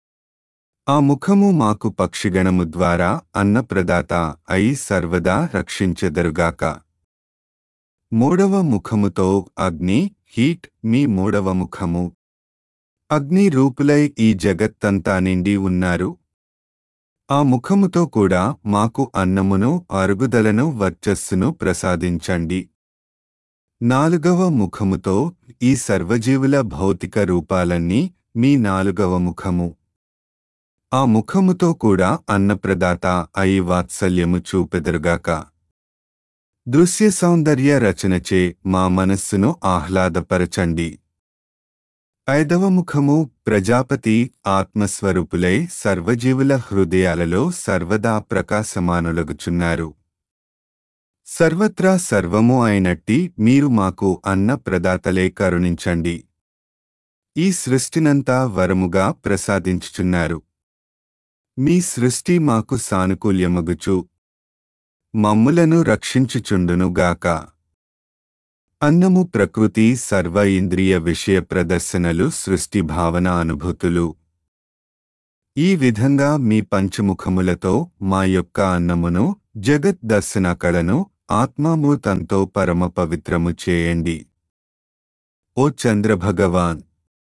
S1: ఆ ముఖము మాకు పక్షిగణము ద్వారా అన్నప్రదాత అయి సర్వదా రక్షించెదరుగాక. మూడవ ముఖముతో అగ్ని హీట్ మీ మూడవ ముఖము. అగ్ని రూపులై ఈ జగత్తంతా నిండి ఉన్నారు. ఆ ముఖముతో కూడా మాకు అన్నమును అరుగుదలను వర్చస్సును ప్రసాదించండి. నాలుగవ ముఖముతో ఈ సర్వజీవుల భౌతిక రూపాలన్నీ మీ నాలుగవ ముఖము. ఆ ముఖముతో కూడా అన్నప్రదాత అయి వాత్సల్యము చూపెదరుగాక. దృశ్య సౌందర్య రచనచే మా మనస్సును ఆహ్లాదపరచండి. ఐదవ ముఖము ప్రజాపతి ఆత్మస్వరూపులై సర్వజీవుల హృదయాలలో సర్వదా ప్రకాశమానులగుచున్నారు. సర్వత్రా సర్వము అయినట్టి మీరు మాకు అన్న ప్రదాతలే కరుణించండి. ఈ సృష్టినంతా వరముగా ప్రసాదించుచున్నారు. మీ సృష్టి మాకు సానుకూల్యమగుచు మమ్ములను రక్షించుచుండునుగాక. అన్నము ప్రకృతి సర్వ ఇంద్రియ విషయ ప్రదర్శనలు సృష్టి భావన అనుభూతులు. ఈ విధంగా మీ పంచముఖములతో మా యొక్క అన్నమును జగత్ దర్శన కళను ఆత్మామూతంతో పరమ పవిత్రము చేయండి. ఓ చంద్రభగవాన్,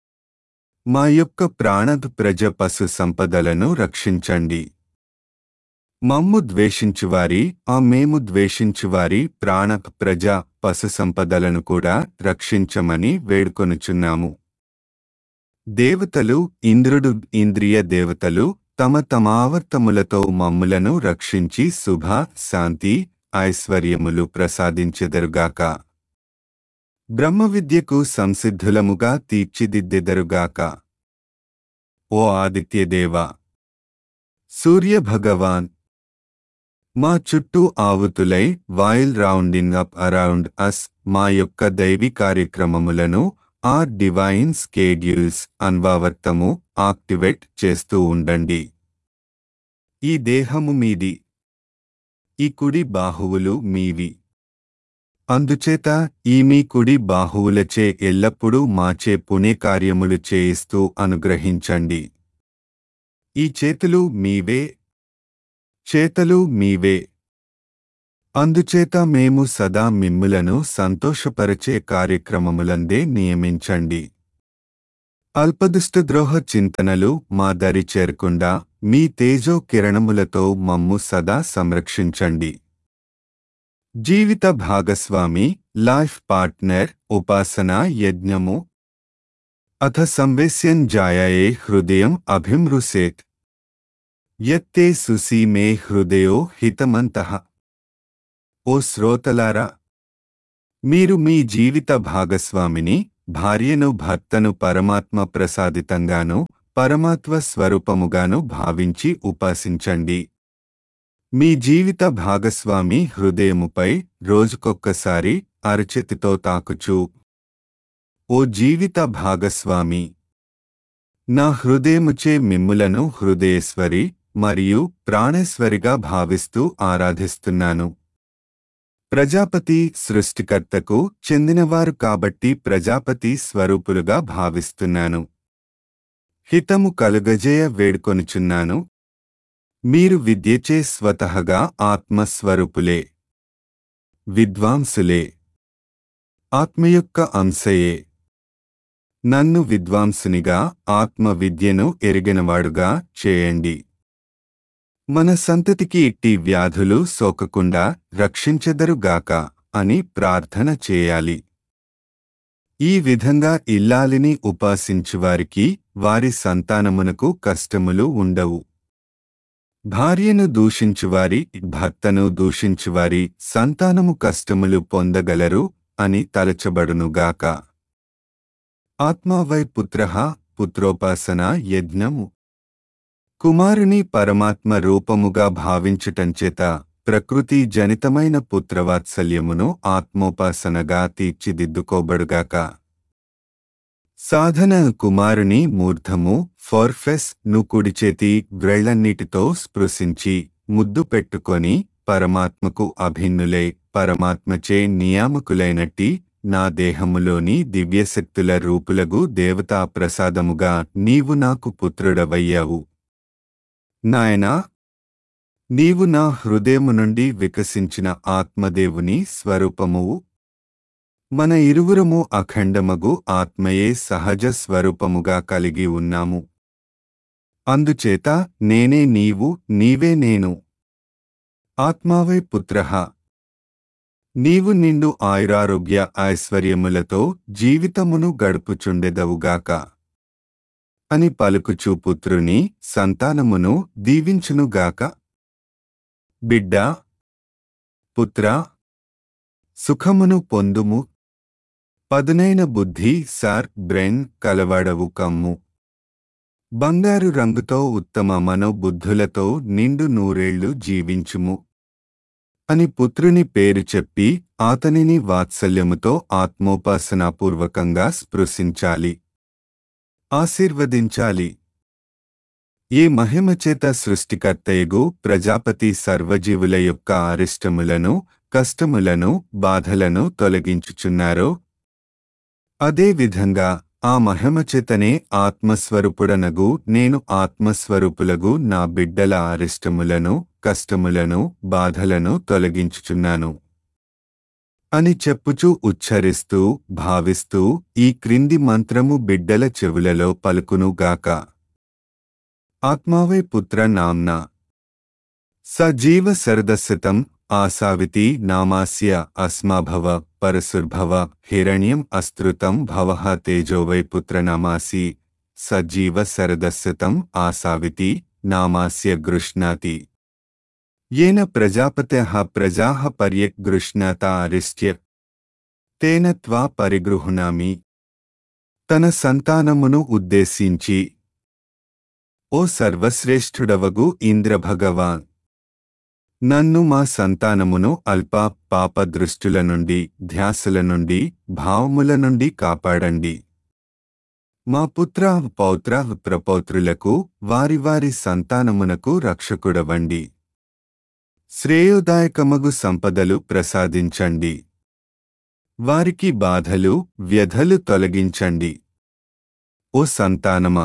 S1: మా యొక్క ప్రాణద్ ప్రజ పశు సంపదలను రక్షించండి. మమ్ము ద్వేషించువారి ఆ మేము ద్వేషించువారి ప్రాణ ప్రజ పశు సంపదలను కూడా రక్షించమని వేడుకొనుచున్నాము. దేవతలు ఇంద్రుడు ఇంద్రియ దేవతలు తమ తమావర్తములతో మమ్ములను రక్షించి శుభ శాంతి ఐశ్వర్యములు ప్రసాదించెదరుగాక. బ్రహ్మవిద్యకు సంసిద్ధులముగా తీర్చిదిద్దెదరుగాక. ఓ ఆదిత్యదేవా, సూర్యభగవాన్ మా చుట్టూ ఆవుతులై while rounding up around us మా యొక్క దైవీ కార్యక్రమములను ఆర్ డివైన్ స్కెడ్యూల్స్ అన్వావర్తము యాక్టివేట్ చేస్తూ ఉండండి. ఈ దేహము మీది, ఈ కుడి బాహువులు మీవి. అందుచేత ఈ మీ కుడి బాహువులచే ఎల్లప్పుడూ మాచే పుణ్యకార్యములు చేయిస్తూ అనుగ్రహించండి. ఈ చేతులు మీవే, చేతలు మీవే. అందుచేత మేము సదా మిమ్ములను సంతోషపరచే కార్యక్రమములందే నియమించండి. అల్పదుష్టద్రోహ చింతనలు మా దరి చేరకుండా మీ తేజో కిరణములతో మమ్ము సదా సంరక్షించండి. జీవిత భాగస్వామి లైఫ్ పార్ట్నర్ ఉపాసనా యజ్ఞము. అథ సంవేశ్యం జాయే హృదయం అభిమృసేత్ యత్తే సుసి మే హృదయో హితమంతః. ఓ శ్రోతలారా, మీరు మీ జీవిత భాగస్వామిని, భార్యను, భర్తను పరమాత్మ ప్రసాదితంగాను పరమాత్మ స్వరూపముగాను భావించి ఉపాసించండి. మీ జీవిత భాగస్వామి హృదయముపై రోజుకొక్కసారి అరచేతితో తాకుచూ, ఓ జీవిత భాగస్వామి, నా హృదయముచే మిమ్ములను హృదయేశ్వరి మరియు ప్రాణేశ్వరిగా భావిస్తూ ఆరాధిస్తున్నాను. ప్రజాపతి సృష్టికర్తకు చెందినవారు కాబట్టి ప్రజాపతి స్వరూపులుగా భావిస్తున్నాను. హితము కలుగజేయ వేడుకొనుచున్నాను. మీరు విద్యచే స్వతహగా ఆత్మస్వరూపులే, విద్వాంసులే, ఆత్మ యొక్క అంశయే. నన్ను విద్వాంసునిగా, ఆత్మ విద్యను ఎరిగినవాడుగా చేయండి. మన సంతతికి ఇట్టి వ్యాధులు సోకకుండా రక్షించెదరుగాక అని ప్రార్థన చేయాలి. ఈ విధంగా ఇల్లాలిని ఉపాసించువారికి వారి సంతానమునకు కష్టములు ఉండవు. భార్యను దూషించువారి, భర్తను దూషించువారి సంతానము కష్టములు పొందగలరు అని తలచబడునుగాక. ఆత్మావై పుత్రః పుత్రోపాసన యజ్ఞము. కుమారుని పరమాత్మ రూపముగా భావించుటంచేత ప్రకృతి జనితమైన పుత్రవాత్సల్యమును ఆత్మోపాసనగా తీర్చిదిద్దుకోబడుగాక. సాధన కుమారుని మూర్ధము ఫోర్ఫెస్ ను కుడిచేతి వ్రేళ్లన్నిటితో స్పృశించి ముద్దు పెట్టుకొని పరమాత్మకు అభిన్నులై పరమాత్మచే నియామకులైనట్టి నా దేహములోని దివ్యశక్తుల రూపులగు దేవతా ప్రసాదముగా నీవు నాకు పుత్రుడవయ్యావు. నాయనా, నీవు నా హృదయము నుండి వికసించిన ఆత్మదేవుని స్వరూపమువు. మన ఇరువురము అఖండమగు ఆత్మయే సహజ స్వరూపముగా కలిగి ఉన్నాము. అందుచేత నేనే నీవు, నీవే నేను. ఆత్మావై పుత్రః, నీవు నిండు ఆయురారోగ్య ఐశ్వర్యములతో జీవితమును గడుపుచుండెదవుగాక అని పలుకుచూ పుత్రుని సంతానమును దీవించునుగాక. బిడ్డా, పుత్రా, సుఖమును పొందుము. పదునైన బుద్ధి సార్ బ్రెయిన్ కలవాడవు కమ్ము. బంగారు రంగుతో ఉత్తమ మనోబుద్ధులతో నిండు నూరేళ్లు జీవించుము అని పుత్రుని పేరు చెప్పి అతనిని వాత్సల్యముతో ఆత్మోపాసనాపూర్వకంగా స్పృశించాలి, ఆశీర్వదించాలి. ఈ మహిమచేత సృష్టికర్తయగు ప్రజాపతి సర్వజీవుల యొక్క అరిష్టములను, కష్టములను, బాధలను తొలగించుచున్నారో అదే విధంగా ఆ మహిమచేతనే ఆత్మస్వరూపుడనగు నేను ఆత్మస్వరూపులగు నా బిడ్డల అరిష్టములను, కష్టములను, బాధలను తొలగించుచున్నాను అని చెప్పుచూ ఉచ్చరిస్తూ భావిస్తూ ఈ క్రింది మంత్రము బిడ్డల చెవులలో పలుకునుగాక. ఆత్మావై పుత్ర నామ్న సజీవ శరదశతం ఆసావితి నామాస్య అస్మాభవ పరశుర్భవ హిరణ్యం అస్తృతం భవః తేజోవై పుత్రనామాసి సజీవ శరదశతం ఆసావితి నామాస్య గృష్ణాతి येन प्रजापतयः प्रजाः पर्यग्गृह्णाता अरिष्ट्य तेन त्वा परिगृह्णामि. తన సంతానమును ఉద్దేశించి ఓ సర్వశ్రేష్ఠుడవగు ఇంద్రభగవాన్, నన్ను మా సంతానమును అల్ప పాప దృష్టుల నుండి, ధ్యాసల నుండి, భావముల నుండి కాపాడండి. మా పుత్ర పౌత్ర ప్రపౌత్రులకు వారి వారి సంతానమునకు రక్షకుడవండి. శ్రేయోదాయకమగు సంపదలు ప్రసాదించండి. వారికి బాధలు వ్యధలు తొలగించండి. ఓ సంతానమా,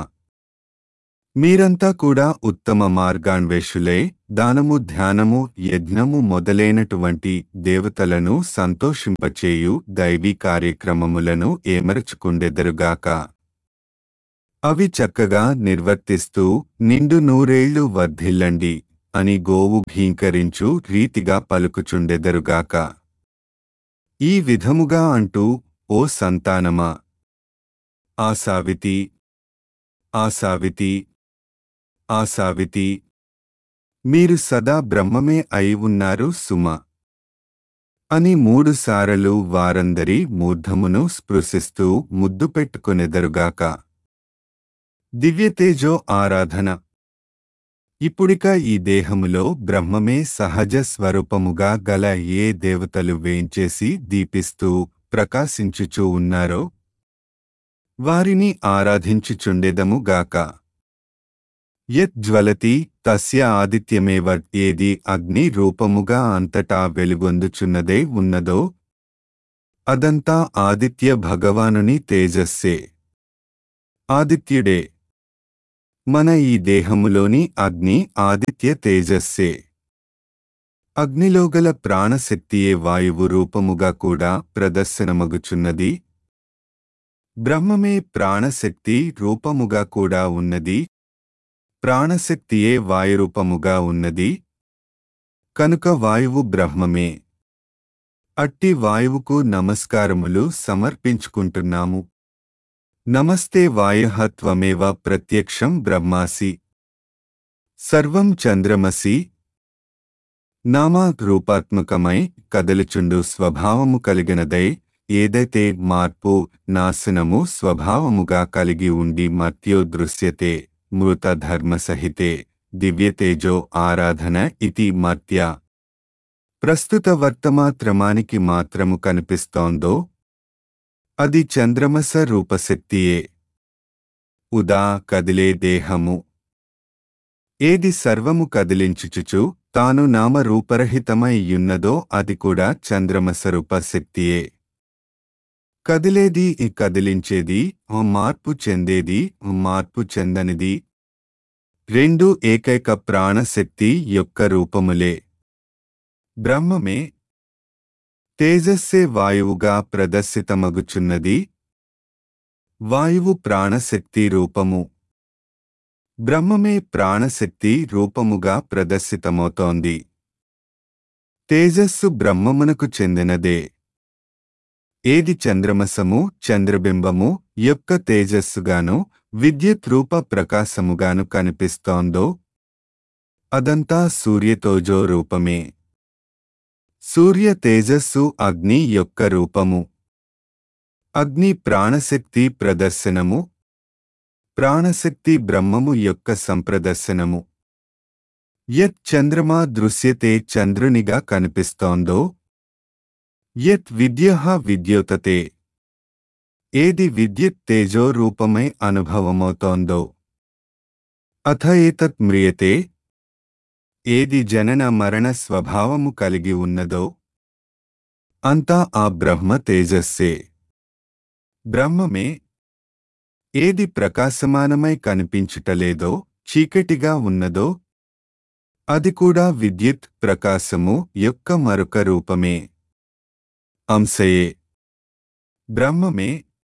S1: మీరంతా కూడా ఉత్తమ మార్గాన్వేషులై దానము ధ్యానము యజ్ఞము మొదలైనటువంటి దేవతలను సంతోషింపచేయు దైవీ కార్యక్రమములను ఏమరచుకుండెదరుగాక. అవి చక్కగా నిర్వర్తిస్తూ నిండు నూరేళ్లు వర్ధిల్లండి అని గోవు భీంకరించు రీతిగా పలుకుచుండెదరుగాక. ఈ విధముగా అంటూ, ఓ సంతానమా, ఆసావితి ఆసావితి ఆసావితి మీరు సదా బ్రహ్మమే అయి ఉన్నారు సుమ అని మూడు సారలు వారందరి మూర్ధమును స్పృశిస్తూ ముద్దు పెట్టుకొనెదరుగాక. దివ్యతేజో ఆరాధన. ఇప్పుడిక ఈ దేహములో బ్రహ్మమే సహజ స్వరూపముగా గల ఏ దేవతలు వేంచేసి దీపిస్తూ ప్రకాశించుచూ ఉన్నారో వారిని ఆరాధించుచుండెదముగాక. యత్ జ్వలతి తస్య ఆదిత్యమేవ. ఏది అగ్ని రూపముగా అంతటా వెలుగొందుచున్నదే ఉన్నదో అదంతా ఆదిత్య భగవానుని తేజస్సే, ఆదిత్యుడే. మన ఈ దేహములోని అగ్ని ఆదిత్య తేజస్సే. అగ్నిలోగల ప్రాణశక్తియే వాయువు రూపముగా కూడా ప్రదర్శనమగుచున్నది. బ్రహ్మమే ప్రాణశక్తి రూపముగా కూడా ఉన్నది. ప్రాణశక్తియే వాయురూపముగా ఉన్నది. కనుక వాయువు బ్రహ్మమే. అట్టి వాయువుకు నమస్కారములు సమర్పించుకుంటున్నాము. నమస్తే వాయః త్వమేవ ప్రత్యక్షం బ్రహ్మాసి సర్వం చంద్రమసి. నామా రూపాత్మకమై కదలుచుండు స్వభావము కలిగినదై ఏదైతే మార్పు నాశనము స్వభావముగా కలిగి ఉండి మర్త్యో దృశ్యతే మృత ధర్మసహితే దివ్యతేజో ఆరాధన ఇతి మర్త్య. ప్రస్తుత వర్తమాత్రమానికి మాత్రము కనిపిస్తోందో అది చంద్రమస రూపశక్తియే. ఉదా కదిలే దేహము. ఏది సర్వము కదిలించుచుచు తాను నామరూపరహితమై యున్నదో అది కూడా చంద్రమస రూపశక్తియే. కదిలేది కదిలించేది, మార్పు చెందేది మార్పు చెందనిది రెండు ఏకైక ప్రాణశక్తి యొక్క రూపములే. బ్రహ్మమే. తేజస్సే వాయువుగా ప్రదర్శితమగుచున్నది. వాయువు ప్రాణశక్తి రూపము. బ్రహ్మమే ప్రాణశక్తి రూపముగా ప్రదర్శితమవుతోంది. తేజస్సు బ్రహ్మమునకు చెందినదే. ఏది చంద్రమసము చంద్రబింబము యొక్క తేజస్సుగాను విద్యుత్ రూప ప్రకాశముగాను కనిపిస్తోందో అదంతా సూర్యతోజో రూపమే. సూర్య తేజస్సు అగ్ని యొక్క రూపము. అగ్ని ప్రాణశక్తి ప్రదర్శనము. ప్రాణశక్తి బ్రహ్మము యొక్క సంప్రదర్శనము. యత్ చంద్రమా దృశ్యతే చంద్రునిగా కనిపిస్తోందో యత్ విద్యః విద్యోతతే. ఏది విద్యుత్ తేజో రూపమై అనుభవమవుతోందో అథ ఏతత్ మ్రియతే. ఏది జనన మరణ స్వభావము కలిగి ఉన్నదో అంతా ఆ బ్రహ్మ తేజస్సే. బ్రహ్మమే. ఏది ప్రకాశమానమై కనిపించుటలేదో చీకటిగా ఉన్నదో అది కూడా విద్యుత్ ప్రకాశము యొక్క మరొక రూపమే. అంశయే. బ్రహ్మమే.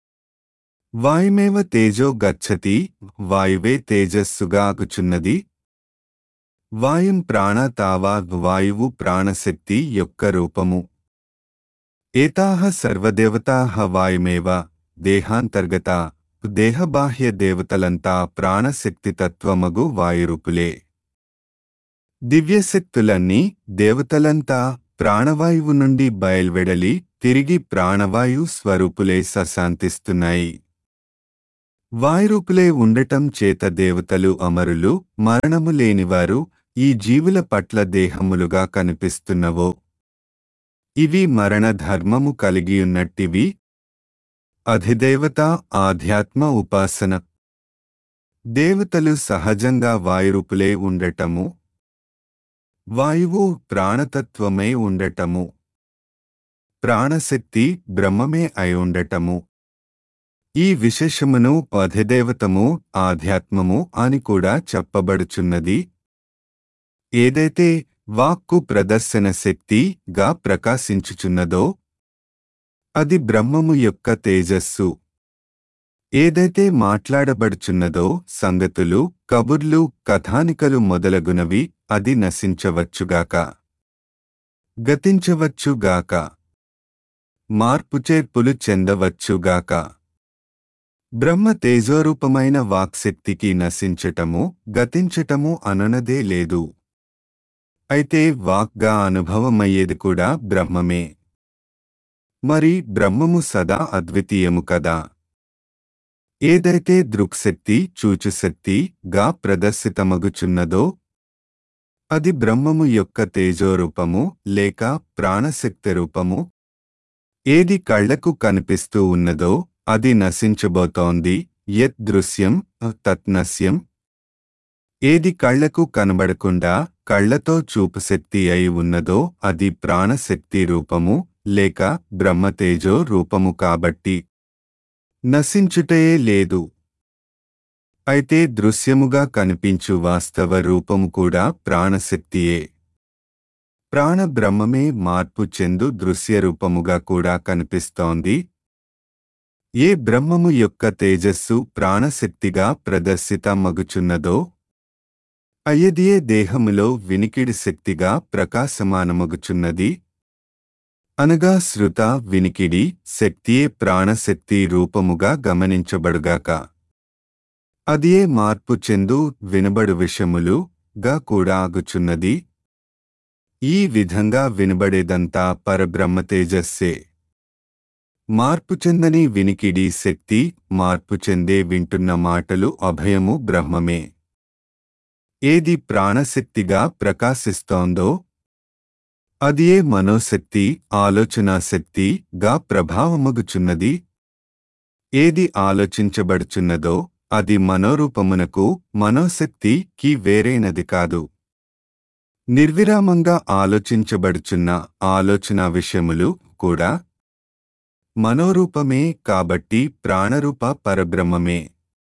S1: వాయుమేవ తేజో గచ్చతి. వాయువే తేజస్సుగా అగుచున్నది. వాయుం ప్రాణ తావా. వాయువు ప్రాణశక్తి యొక్క రూపము. ఏతాః సర్వదేవతాః వాయుమేవ. దేహాంతర్గత దేహబాహ్య దేవతలంతా ప్రాణశక్తితత్వమగు వాయురూపులే. దివ్యశక్తులన్నీ దేవతలంతా ప్రాణవాయువు నుండి బయల్వెడలి తిరిగి ప్రాణవాయు స్వరూపులే సశాంతిస్తున్నాయి. వాయురూపులే ఉండటం చేత దేవతలు అమరులు, మరణము లేనివారు ఈ జీవుల పట్ల దేహములుగా కనిపిస్తున్నవో ఇవి మరణ ధర్మము కలిగియున్నట్టివి. అధిదేవత ఆధ్యాత్మ ఉపాసన. దేవతలు సహజంగా వాయురూపులే ఉండటము, వాయువు ప్రాణతత్వమే ఉండటము, ప్రాణశక్తి బ్రహ్మమే అయి ఉండటము, ఈ విశేషమును అధిదేవతము ఆధ్యాత్మము అని కూడా చెప్పబడుచున్నది. ఏదైతే వాక్కు ప్రదర్శన శక్తిగా ప్రకాశించుచున్నదో అది బ్రహ్మము యొక్క తేజస్సు. ఏదైతే మాట్లాడబడుచున్నదో సంగతులు, కబుర్లు, కథానికలు మొదలగునవి అది నశించవచ్చుగాక, గతించవచ్చుగాక, మార్పుచేర్పులు చెందవచ్చుగాక. బ్రహ్మ తేజోరూపమైన వాక్శక్తికి నశించటము, గతించటము అననదే లేదు. అయితే వాక్గా అనుభవమయ్యేది కూడా బ్రహ్మమే. మరి బ్రహ్మము సదా అద్వితీయము కదా. ఏదైతే దృక్శక్తి, చూచుశక్తిగా ప్రదర్శితమగుచున్నదో అది బ్రహ్మము యొక్క తేజోరూపము లేక ప్రాణశక్తి రూపము. ఏది కళ్లకు కనిపిస్తూ ఉన్నదో అది నశించబోతోంది. యత్ దృశ్యం తత్ నశ్యం. ఏది కళ్లకు కనబడకుండా కళ్లతో చూపుశక్తి అయి ఉన్నదో అది ప్రాణశక్తి రూపము లేక బ్రహ్మతేజో రూపము కాబట్టి నశించుటయే లేదు. అయితే దృశ్యముగా కనిపించు వాస్తవ రూపము కూడా ప్రాణశక్తియే. ప్రాణ బ్రహ్మమే మార్పు చెందు దృశ్యరూపముగా కూడా కనిపిస్తోంది. ఏ బ్రహ్మము యొక్క తేజస్సు ప్రాణశక్తిగా ప్రదర్శితమగుచున్నదో అయ్యదియే దేహములో వినికిడి శక్తిగా ప్రకాశమానమగుచున్నది. అనగా శృత వినికిడి శక్తియే ప్రాణశక్తి రూపముగా గమనించబడుగాక. అదియే మార్పు చెందు వినబడు విషయములుగా కూడా ఆగుచున్నది. ఈ విధంగా వినబడేదంతా పరబ్రహ్మ తేజస్సే. మార్పు చెందని వినికిడి శక్తి, మార్పు చెందే వింటున్న మాటలు అభయము బ్రహ్మమే. ఏది ప్రాణశక్తిగా ప్రకాశిస్తోందో అదియే మనోశక్తి, ఆలోచనాశక్తిగా ప్రభావమగుచున్నది. ఏది ఆలోచించబడుచున్నదో అది మనోరూపమునకు, మనోశక్తికి వేరైనది కాదు. నిర్విరామంగా ఆలోచించబడుచున్న ఆలోచనా విషయములు కూడా మనోరూపమే కాబట్టి ప్రాణరూప పరబ్రహ్మమే.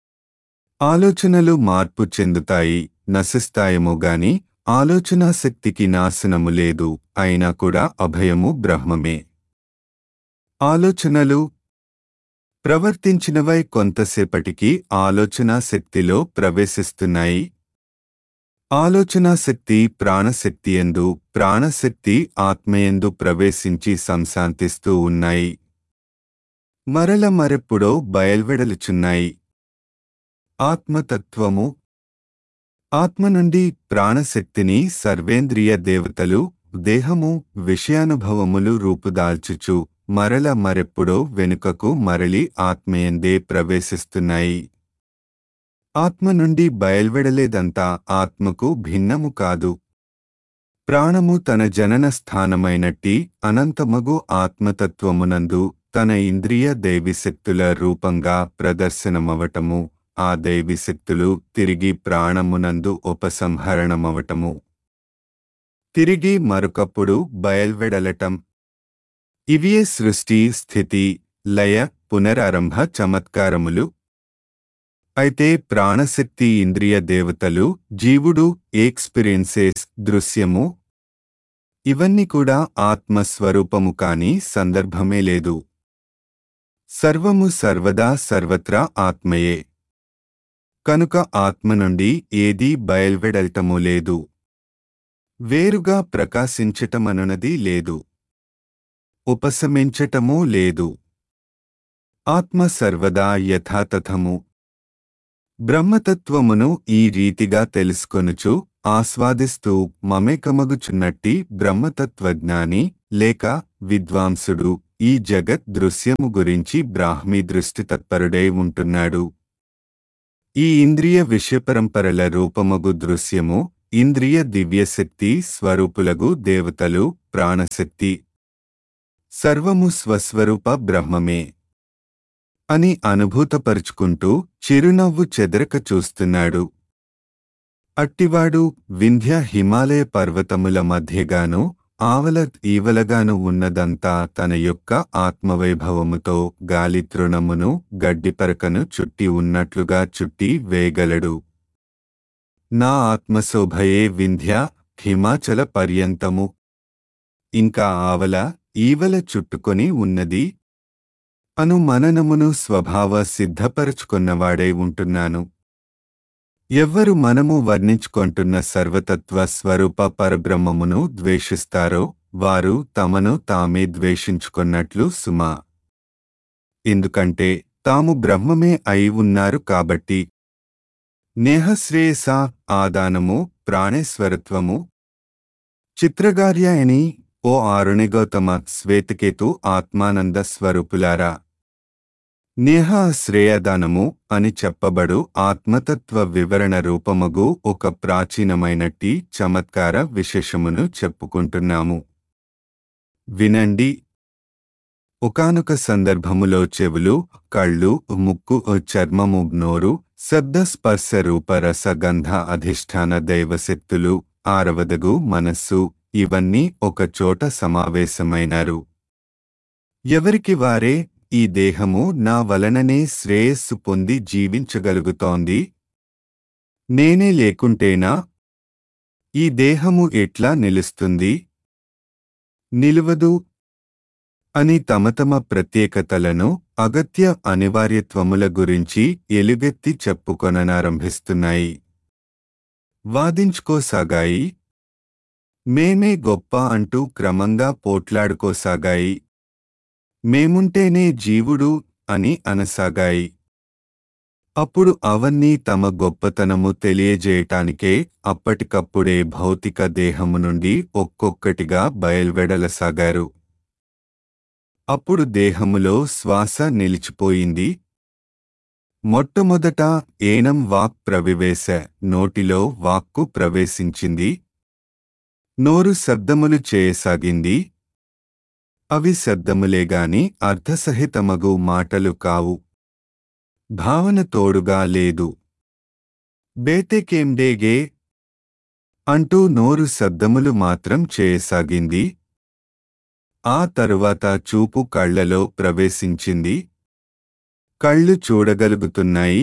S1: ఆలోచనలు మార్పు చెందుతాయి, నశిస్తాయేమో గాని ఆలోచనాశక్తికి నాశనము లేదు. అయినా కూడా అభయము బ్రహ్మమే. ఆలోచనలు ప్రవర్తించినవై కొంతసేపటికి ఆలోచనా శక్తిలో ప్రవేశిస్తున్నాయి. ఆలోచనాశక్తి ప్రాణశక్తియందు, ప్రాణశక్తి ఆత్మయందు ప్రవేశించి సంశాంతిస్తూ ఉన్నాయి. మరల మరెప్పుడో బయల్వెడలుచున్నాయి. ఆత్మతత్వము. ఆత్మ నుండి ప్రాణశక్తిని సర్వేంద్రియ దేవతలు, దేహము, విషయానుభవములు రూపుదాల్చుచు మరల మరెప్పుడో వెనుకకు మరలి ఆత్మయందే ప్రవేశిస్తున్నాయి. ఆత్మ నుండి బయల్వెడలేదంతా ఆత్మకు భిన్నము కాదు. ప్రాణము తన జనన స్థానమైనట్టి అనంతమగు ఆత్మతత్వమునందు తన ఇంద్రియ దైవీశక్తుల రూపంగా ప్రదర్శనమవటము, ఆ దైవీశక్తులు తిరిగి ప్రాణమునందు ఉపసంహరణమవటము, తిరిగి మరొకప్పుడు బయల్వెడలటం, ఇవియే సృష్టి, స్థితి, లయ, పునరారంభ చమత్కారములు. అయితే ప్రాణశక్తి, ఇంద్రియ దేవతలు, జీవుడు, ఎక్స్పీరియన్సెస్, దృశ్యము ఇవన్నీ కూడా ఆత్మస్వరూపము కాని సందర్భమే లేదు. సర్వము సర్వదా సర్వత్రా ఆత్మయే. కనుక ఆత్మ నుండి ఏదీ బయల్వెడల్టము లేదు. వేరుగా ప్రకాశించటమనునది లేదు. ఉపశమించటమూ లేదు. ఆత్మ సర్వదా యథాతథము. బ్రహ్మతత్వమును ఈ రీతిగా తెలుసుకొనుచు ఆస్వాదిస్తూ మమేకమగుచున్నట్టి బ్రహ్మతత్వజ్ఞాని లేక విద్వాంసుడు ఈ జగత్ దృశ్యము గురించి బ్రాహ్మీ దృష్టి తత్పరుడై ఉంటున్నాడు. ఈ ఇంద్రియ విషయపరంపరల రూపమగు దృశ్యము ఇంద్రియ దివ్యశక్తి స్వరూపులగు దేవతలు ప్రాణశక్తి సర్వము స్వస్వరూప బ్రహ్మమే అని అనుభూతపరుచుకుంటూ చిరునవ్వు చెదరక చూస్తున్నాడు. అట్టివాడు వింధ్య హిమాలయ పర్వతముల మధ్యగాను ఆవల ఈవలగాను ఉన్నదంతా తన యొక్క ఆత్మవైభవముతో గాలి తృణమును గడ్డిపరకను చుట్టి ఉన్నట్లుగా చుట్టి వేయగలడు. నా ఆత్మశోభయే వింధ్య హిమాచల పర్యంతము ఇంకా ఆవల ఈవల చుట్టుకొని ఉన్నది అను మననమును స్వభావ సిద్ధపరచుకున్నవాడై ఉంటున్నాను. ఎవ్వరు మనము వర్ణించుకొంటున్న సర్వతత్వ స్వరూప పరబ్రహ్మమును ద్వేషిస్తారో వారు తమను తామే ద్వేషించుకొన్నట్లు సుమా. ఎందుకంటే తాము బ్రహ్మమే అయి ఉన్నారు కాబట్టి. నేహశ్రేయస ఆదానము ప్రాణేశ్వరత్వము చిత్రగార్యాయని ఓ ఆరుణిగౌతమ శ్వేతకేతు ఆత్మానంద స్వరూపులారా, నేహ శ్రేయదానము అని చెప్పబడు ఆత్మతత్వ వివరణ రూపమగు ఒక ప్రాచీనమైనట్టి చమత్కార విశేషమును చెప్పుకుంటున్నాము. వినండి. ఒకానొక సందర్భములో చెవులు, కళ్ళు, ముక్కు, చర్మము, నోరు, శబ్ద స్పర్శ రూప రస గంధ అధిష్టాన దైవశక్తులు, ఆరవదగు మనస్సు ఇవన్నీ ఒక చోట సమావేశమైనారు. ఎవరికి వారే ఈ దేహము నా వలననే శ్రేయస్సు పొంది జీవించగలుగుతోంది, నేనే లేకుంటేనా ఈ దేహము ఎట్లా నిలుస్తుంది, నిలువదు అని తమ తమ ప్రత్యేకతలను అగత్య అనివార్యత్వముల గురించి ఎలుగెత్తి చెప్పుకొననారంభిస్తున్నాయి. వాదించుకోసాగాయి. మేమే గొప్ప అంటూ క్రమంగా పోట్లాడుకోసాగాయి. మేముంటేనే జీవుడు అని అనసాగాయి. అప్పుడు అవన్నీ తమ గొప్పతనము తెలియజేయటానికే అప్పటికప్పుడే భౌతిక దేహము నుండి ఒక్కొక్కటిగా బయల్వెడలసాగారు. అప్పుడు దేహములో శ్వాస నిలిచిపోయింది. మొట్టమొదట ఏనం వాక్ ప్రవివేశ, నోటిలో వాక్కు ప్రవేశించింది. నోరు శబ్దములు చేయసాగింది. అవి శబ్దములేగాని అర్థసహితమగు మాటలు కావు. భావన తోడుగా లేదు. బేతేకేండేగే అంటూ నోరు శబ్దములు మాత్రం చేయసాగింది. ఆ తరువాత చూపు కళ్లలో ప్రవేశించింది. కళ్ళు చూడగలుగుతున్నాయి.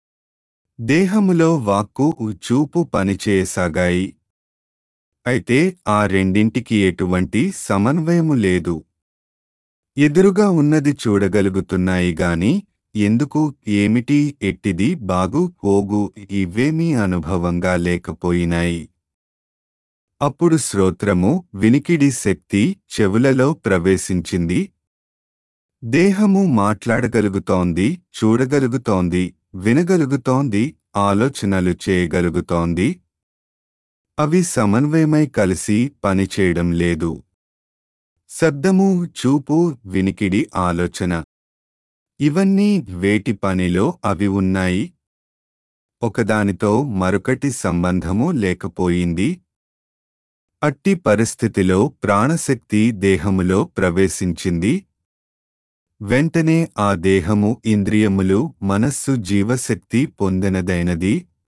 S1: దేహములో వాక్కు, చూపు పనిచేయసాగాయి. అయితే ఆ రెండింటికి ఎటువంటి సమన్వయము లేదు. ఎదురుగా ఉన్నది చూడగలుగుతున్నాయి గాని ఎందుకు, ఏమిటి, ఎట్టిది, బాగు, పోగు ఇవేమీ అనుభవంగా లేకపోయినాయి. అప్పుడు శ్రోత్రము, వినికిడి శక్తి చెవులలో ప్రవేశించింది. దేహము మాట్లాడగలుగుతోంది, చూడగలుగుతోంది, వినగలుగుతోంది, ఆలోచనలు చేయగలుగుతోంది. అవి సమన్వయమై కలిసి పనిచేయడం లేదు. శబ్దము, చూపు, వినికిడి, ఆలోచన ఇవన్నీ వేటి పనిలో అవి ఉన్నాయి. ఒకదానితో మరొకటి సంబంధము లేకపోయింది. అట్టి పరిస్థితిలో ప్రాణశక్తి దేహములో ప్రవేశించింది. వెంటనే ఆ దేహము ఇంద్రియములు, మనస్సు జీవశక్తి పొందినదైనది.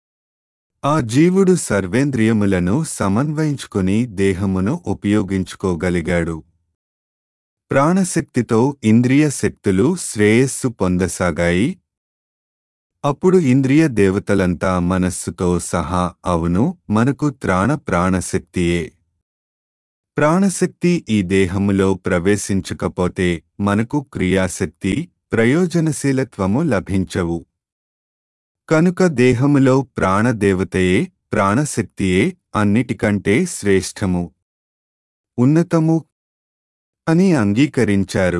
S1: ఆ జీవుడు సర్వేంద్రియములను సమన్వయించుకొని దేహమును ఉపయోగించుకోగలిగాడు. ప్రాణశక్తితో ఇంద్రియ శక్తులు శ్రేయస్సు పొందసాగాయి. అప్పుడు ఇంద్రియ దేవతలంతా మనస్సుతో సహా అవును, మనకు త్రాణ ప్రాణశక్తియే. ప్రాణశక్తి ఈ దేహములో ప్రవేశించకపోతే మనకు క్రియాశక్తి, ప్రయోజనశీలత్వము లభించవు. కనుక దేహములో ప్రాణదేవతయే, ప్రాణశక్తియే అన్నిటికంటే శ్రేష్టము, ఉన్నతము అని అంగీకరించారు.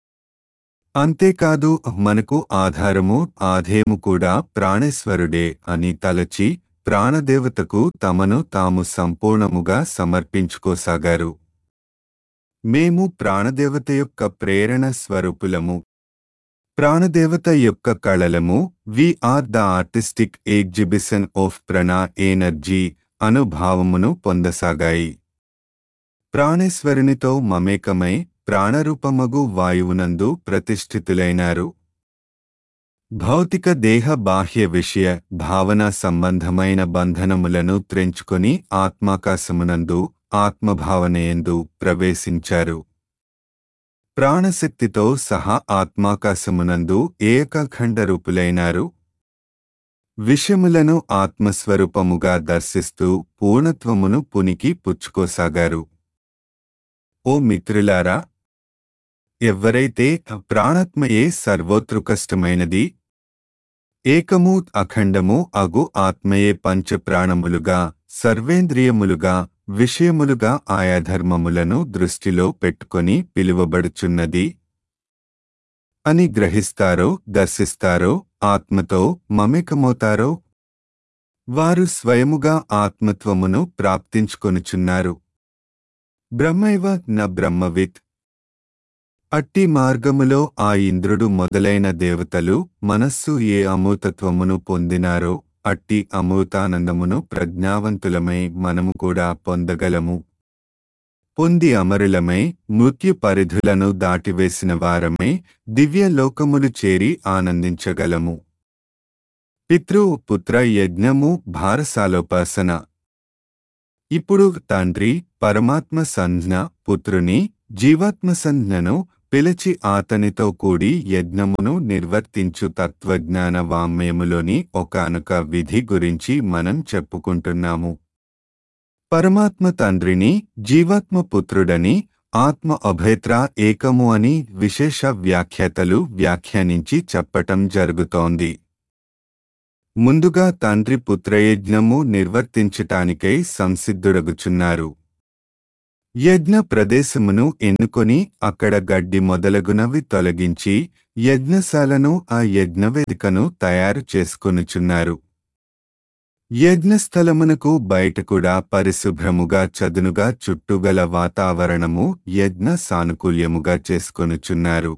S1: అంతేకాదు మనకు ఆధారము, ఆధేయము కూడా ప్రాణేశ్వరుడే అని తలచి ప్రాణదేవతకు తమను తాము సంపూర్ణముగా సమర్పించుకోసాగారు. మేము ప్రాణదేవత యొక్క ప్రేరణ స్వరూపులము. ప్రాణదేవత యొక్క కళలము we are the artistic exhibition of prana energy అను భావమును పొందసాగాయి. ప్రాణేశ్వరునితో మమేకమై ప్రాణరూపమగు వాయువునందు ప్రతిష్ఠితులైనారు. భౌతిక దేహ బాహ్య విషయ భావన సంబంధమైన బంధనములను త్రెంచుకొని ఆత్మాకాశమునందు ఆత్మభావనయందు ప్రవేశించారు. ప్రాణశక్తితో సహా ఆత్మాకాశమునందు ఏకఖండరూపులైనారు. విషయములను ఆత్మస్వరూపముగా దర్శిస్తూ పూర్ణత్వమును పునికి పుచ్చుకోసాగారు. ఓ మిత్రులారా, ఎవ్వరైతే ప్రాణాత్మయే సర్వోత్కృష్టమైనది, ఏకము అఖండము అగు ఆత్మయే పంచప్రాణములుగా, సర్వేంద్రియములుగా, విషయములుగా ఆయా ధర్మములను దృష్టిలో పెట్టుకొని పిలువబడుచున్నది అని గ్రహిస్తారో, దర్శిస్తారో, ఆత్మతో మమేకమవుతారో వారు స్వయముగా ఆత్మత్వమును ప్రాప్తించుకొనుచున్నారు. బ్రహ్మైవ న బ్రహ్మవిత్. అట్టి మార్గములో ఆ ఇంద్రుడు మొదలైన దేవతలు మనస్సు ఏ అమూతత్వమును పొందినారో అట్టి అమూతానందమును ప్రజ్ఞావంతులమై మనము కూడా పొందగలము. పొంది అమరులమై మృత్యు పరిధులను దాటివేసిన వారమై దివ్య లోకములు చేరి ఆనందించగలము. పితృ పుత్ర యజ్ఞము భారసాలోపాసన. ఇప్పుడు తండ్రి పరమాత్మ సంజ్ఞ పుత్రుని జీవాత్మ సంజ్ఞను పిలిచి ఆతనితో కూడి యజ్ఞమును నిర్వర్తించు తత్వజ్ఞాన వాంగ్మయములోని ఒకానొక విధి గురించి మనం చెప్పుకుంటున్నాము. పరమాత్మ తండ్రిని జీవాత్మ పుత్రుడని, ఆత్మ అభేత్ర ఏకము అని విశేష వ్యాఖ్యాతలు వ్యాఖ్యానించి చెప్పటం జరుగుతోంది. ముందుగా తండ్రి పుత్రయజ్ఞము నిర్వర్తించటానికై సంసిద్ధుడగుచున్నారు. యజ్ఞ ప్రదేశమును ఎన్నుకొని అక్కడ గడ్డి మొదలగునవి తొలగించి యజ్ఞశాలను ఆ యజ్ఞవేదికను తయారు చేసుకొనుచున్నారు. యజ్ఞస్థలమునకు బయట కూడా పరిశుభ్రముగా చదునుగా చుట్టుగల వాతావరణము యజ్ఞ సానుకూల్యముగా చేసుకొనుచున్నారు.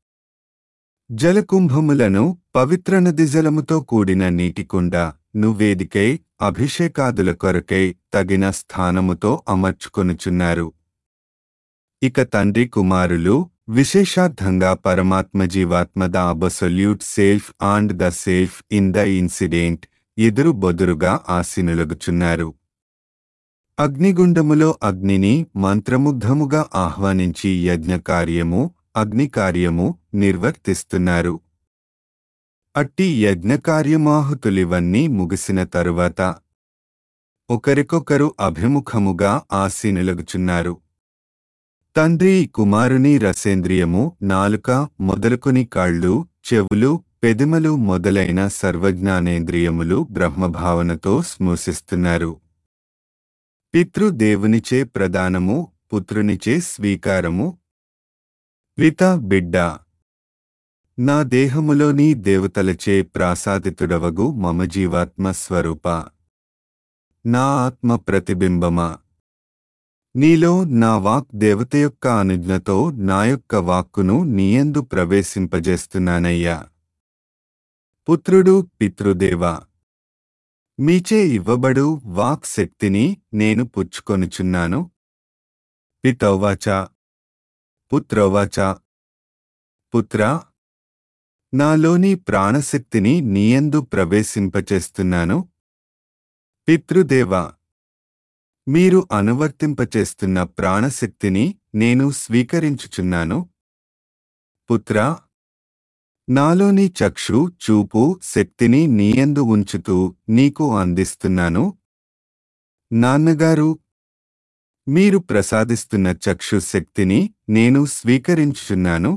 S1: జలకుంభములను పవిత్ర నది జలముతో కూడిన నీటికుండ నువేదికై అభిషేకాదుల కొరకై తగిన స్థానముతో అమర్చుకొనుచున్నారు. ఇక తండ్రి కుమారులు విశేషార్థంగా పరమాత్మ జీవాత్మ the absolute self and the self in the incident ఎదురు బొదురుగా ఆసీనులగుచున్నారు. అగ్నిగుండములో అగ్నిని మంత్రముగ్ధముగా ఆహ్వానించి యజ్ఞకార్యము అగ్నికార్యము నిర్వర్తిస్తున్నారు. అట్టి యజ్ఞకార్యమాహుతులివన్నీ ముగిసిన తరువాత ఒకరికొకరు అభిముఖముగా ఆసీనులగుచున్నారు. తండ్రి కుమారుని రసేంద్రియము నాలుక మొదలుకొని కాళ్ళు, చెవులు, పెదిమలు మొదలైన సర్వజ్ఞానేంద్రియములు బ్రహ్మభావనతో స్మృశిస్తున్నారు. పితృదేవునిచే ప్రదానము, పుత్రునిచే స్వీకారము. పిత బిడ్డ. నా దేహములోని దేవతలచే ప్రాసాదితుడవగు మమ జీవాత్మ స్వరూప, నా ఆత్మ ప్రతిబింబమా, నీలో నా వాక్ దేవత యొక్క అనుజ్ఞతో నా యొక్క వాక్కును నీయందు ప్రవేశింపజేస్తున్నానయ్యా. పుత్రుడు పితృదేవా, మీచే ఇవ్వబడు వాక్ శక్తిని నేను పుచ్చుకొనుచున్నాను. పితౌవాచ పుత్రోవాచ. పుత్రా, నాలోని ప్రాణశక్తిని నీయందు ప్రవేశింపచేస్తున్నాను. పితృదేవా, మీరు అనువర్తింపచేస్తున్న ప్రాణశక్తిని నేను స్వీకరించుచున్నాను. పుత్రా, నాలోని చక్షు చూపు శక్తిని నీయందు ఉంచుతూ నీకు అందిస్తున్నాను. నాన్నగారు, మీరు ప్రసాదిస్తున్న చక్షు శక్తిని నేను స్వీకరించుచున్నాను,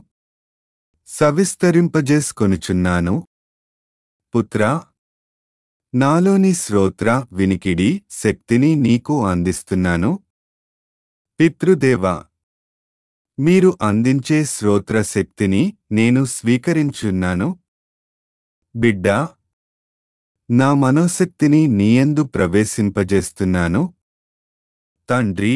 S1: సవిస్తరింపజేసుకొనుచున్నాను. పుత్రా, నాలోని శ్రోత్ర వినికిడి శక్తిని నీకు అందిస్తున్నాను. పితృదేవా, మీరు అందించే శ్రోత్ర శక్తిని నేను స్వీకరించున్నాను. బిడ్డా, నా మనోశక్తిని నీయందు ప్రవేశింపజేస్తున్నాను. తండ్రి,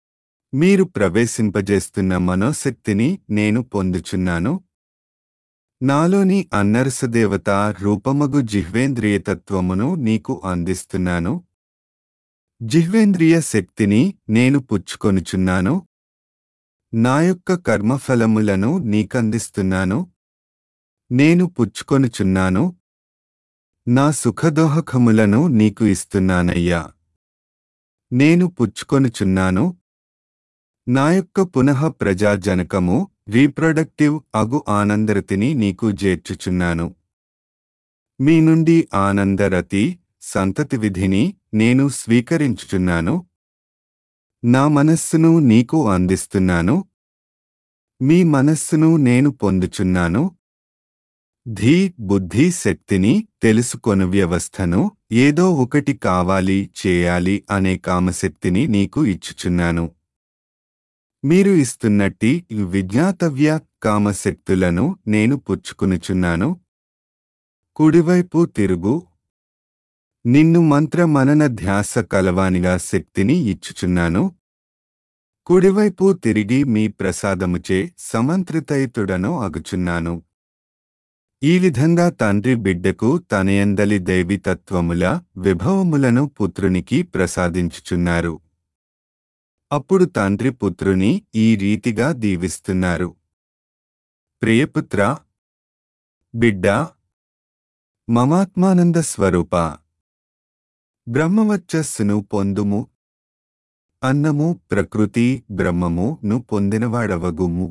S1: మీరు ప్రవేశింపజేస్తున్న మనోశక్తిని నేను పొందుచున్నాను. నాలోని అన్నరసదేవత రూపమగు జిహ్వేంద్రియతత్వమును నీకు అందిస్తున్నాను. జిహ్వేంద్రియ శక్తిని నేను పుచ్చుకొనుచున్నాను. నా యొక్క కర్మఫలములను నీకందిస్తున్నాను. నేను పుచ్చుకొనుచున్నాను. నా సుఖదోహకములను నీకు ఇస్తున్నానయ్యా. నేను పుచ్చుకొనుచున్నాను. నా యొక్క పునః ప్రజాజనకము రీప్రొడక్టివ్ అగు ఆనందరతిని నీకు చేర్చుచున్నాను. మీ నుండి ఆనందరతి సంతతి విధిని నేను స్వీకరించుచున్నాను. నా మనస్సును నీకు అందిస్తున్నాను. మీ మనస్సును నేను పొందుచున్నాను. ధీ బుద్ధి శక్తిని తెలుసుకొను వ్యవస్థను ఏదో ఒకటి కావాలి చేయాలి అనే కామశక్తిని నీకు ఇచ్చుచున్నాను. మీరు ఇస్తున్నట్టి విజ్ఞాతవ్య కామశక్తులను నేను పుచ్చుకునుచున్నాను. కుడివైపు తిరుగు. నిన్ను మంత్ర మనన ధ్యాస కలవానిగా శక్తిని ఇచ్చుచున్నాను. కుడివైపు తిరిగి మీ ప్రసాదముచే సమంత్రితయుతుడను అగుచున్నాను. ఈ విధంగా తండ్రి బిడ్డకు తనయందలి దైవీతత్వముల విభవములను పుత్రునికి ప్రసాదించుచున్నారు. అప్పుడు తండ్రి పుత్రుని ఈ రీతిగా దీవిస్తున్నారు. ప్రియపుత్ర, బిడ్డా, మమాత్మానంద స్వరూప, బ్రహ్మవర్చస్సును పొందుము. అన్నము ప్రకృతి బ్రహ్మము ను పొందినవాడవగుము.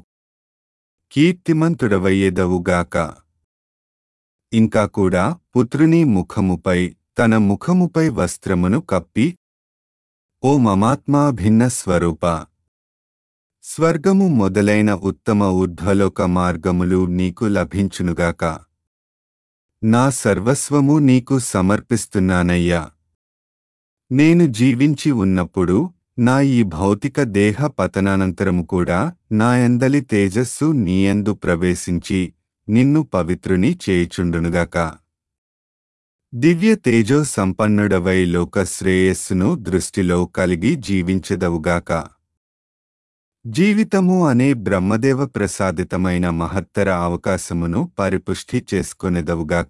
S1: కీర్తిమంతుడవయ్యేదవుగాక. ఇంకా కూడా పుత్రుని ముఖముపై తన ముఖముపై వస్త్రమును కప్పి, ఓ మమాత్మా భిన్న స్వరూప, స్వర్గము మొదలైన ఉత్తమ ఊర్ధ్వలోక మార్గములు నీకు లభించునుగాక. నా సర్వస్వము నీకు సమర్పిస్తున్నానయ్యా. నేను జీవించి ఉన్నప్పుడు నా ఈ భౌతిక దేహ పతనానంతరము కూడా నా యందలి తేజస్సు నీయందు ప్రవేశించి నిన్ను పవిత్రుని చేయుచుండునుగాక. దివ్య తేజో సంపన్నుడవై లోక శ్రేయస్సును దృష్టిలో కలిగి జీవించెదవుగాక. జీవితము అనే బ్రహ్మదేవ ప్రసాదితమైన మహత్తర అవకాశమును పరిపుష్టి చేసుకొనెదవుగాక.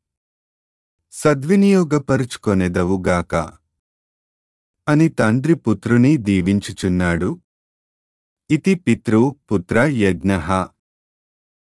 S1: సద్వినియోగపరుచుకొనెదవుగాక అని తండ్రి పుత్రుని దీవించుచున్నాడు. ఇతి పితృ పుత్ర యజ్ఞః.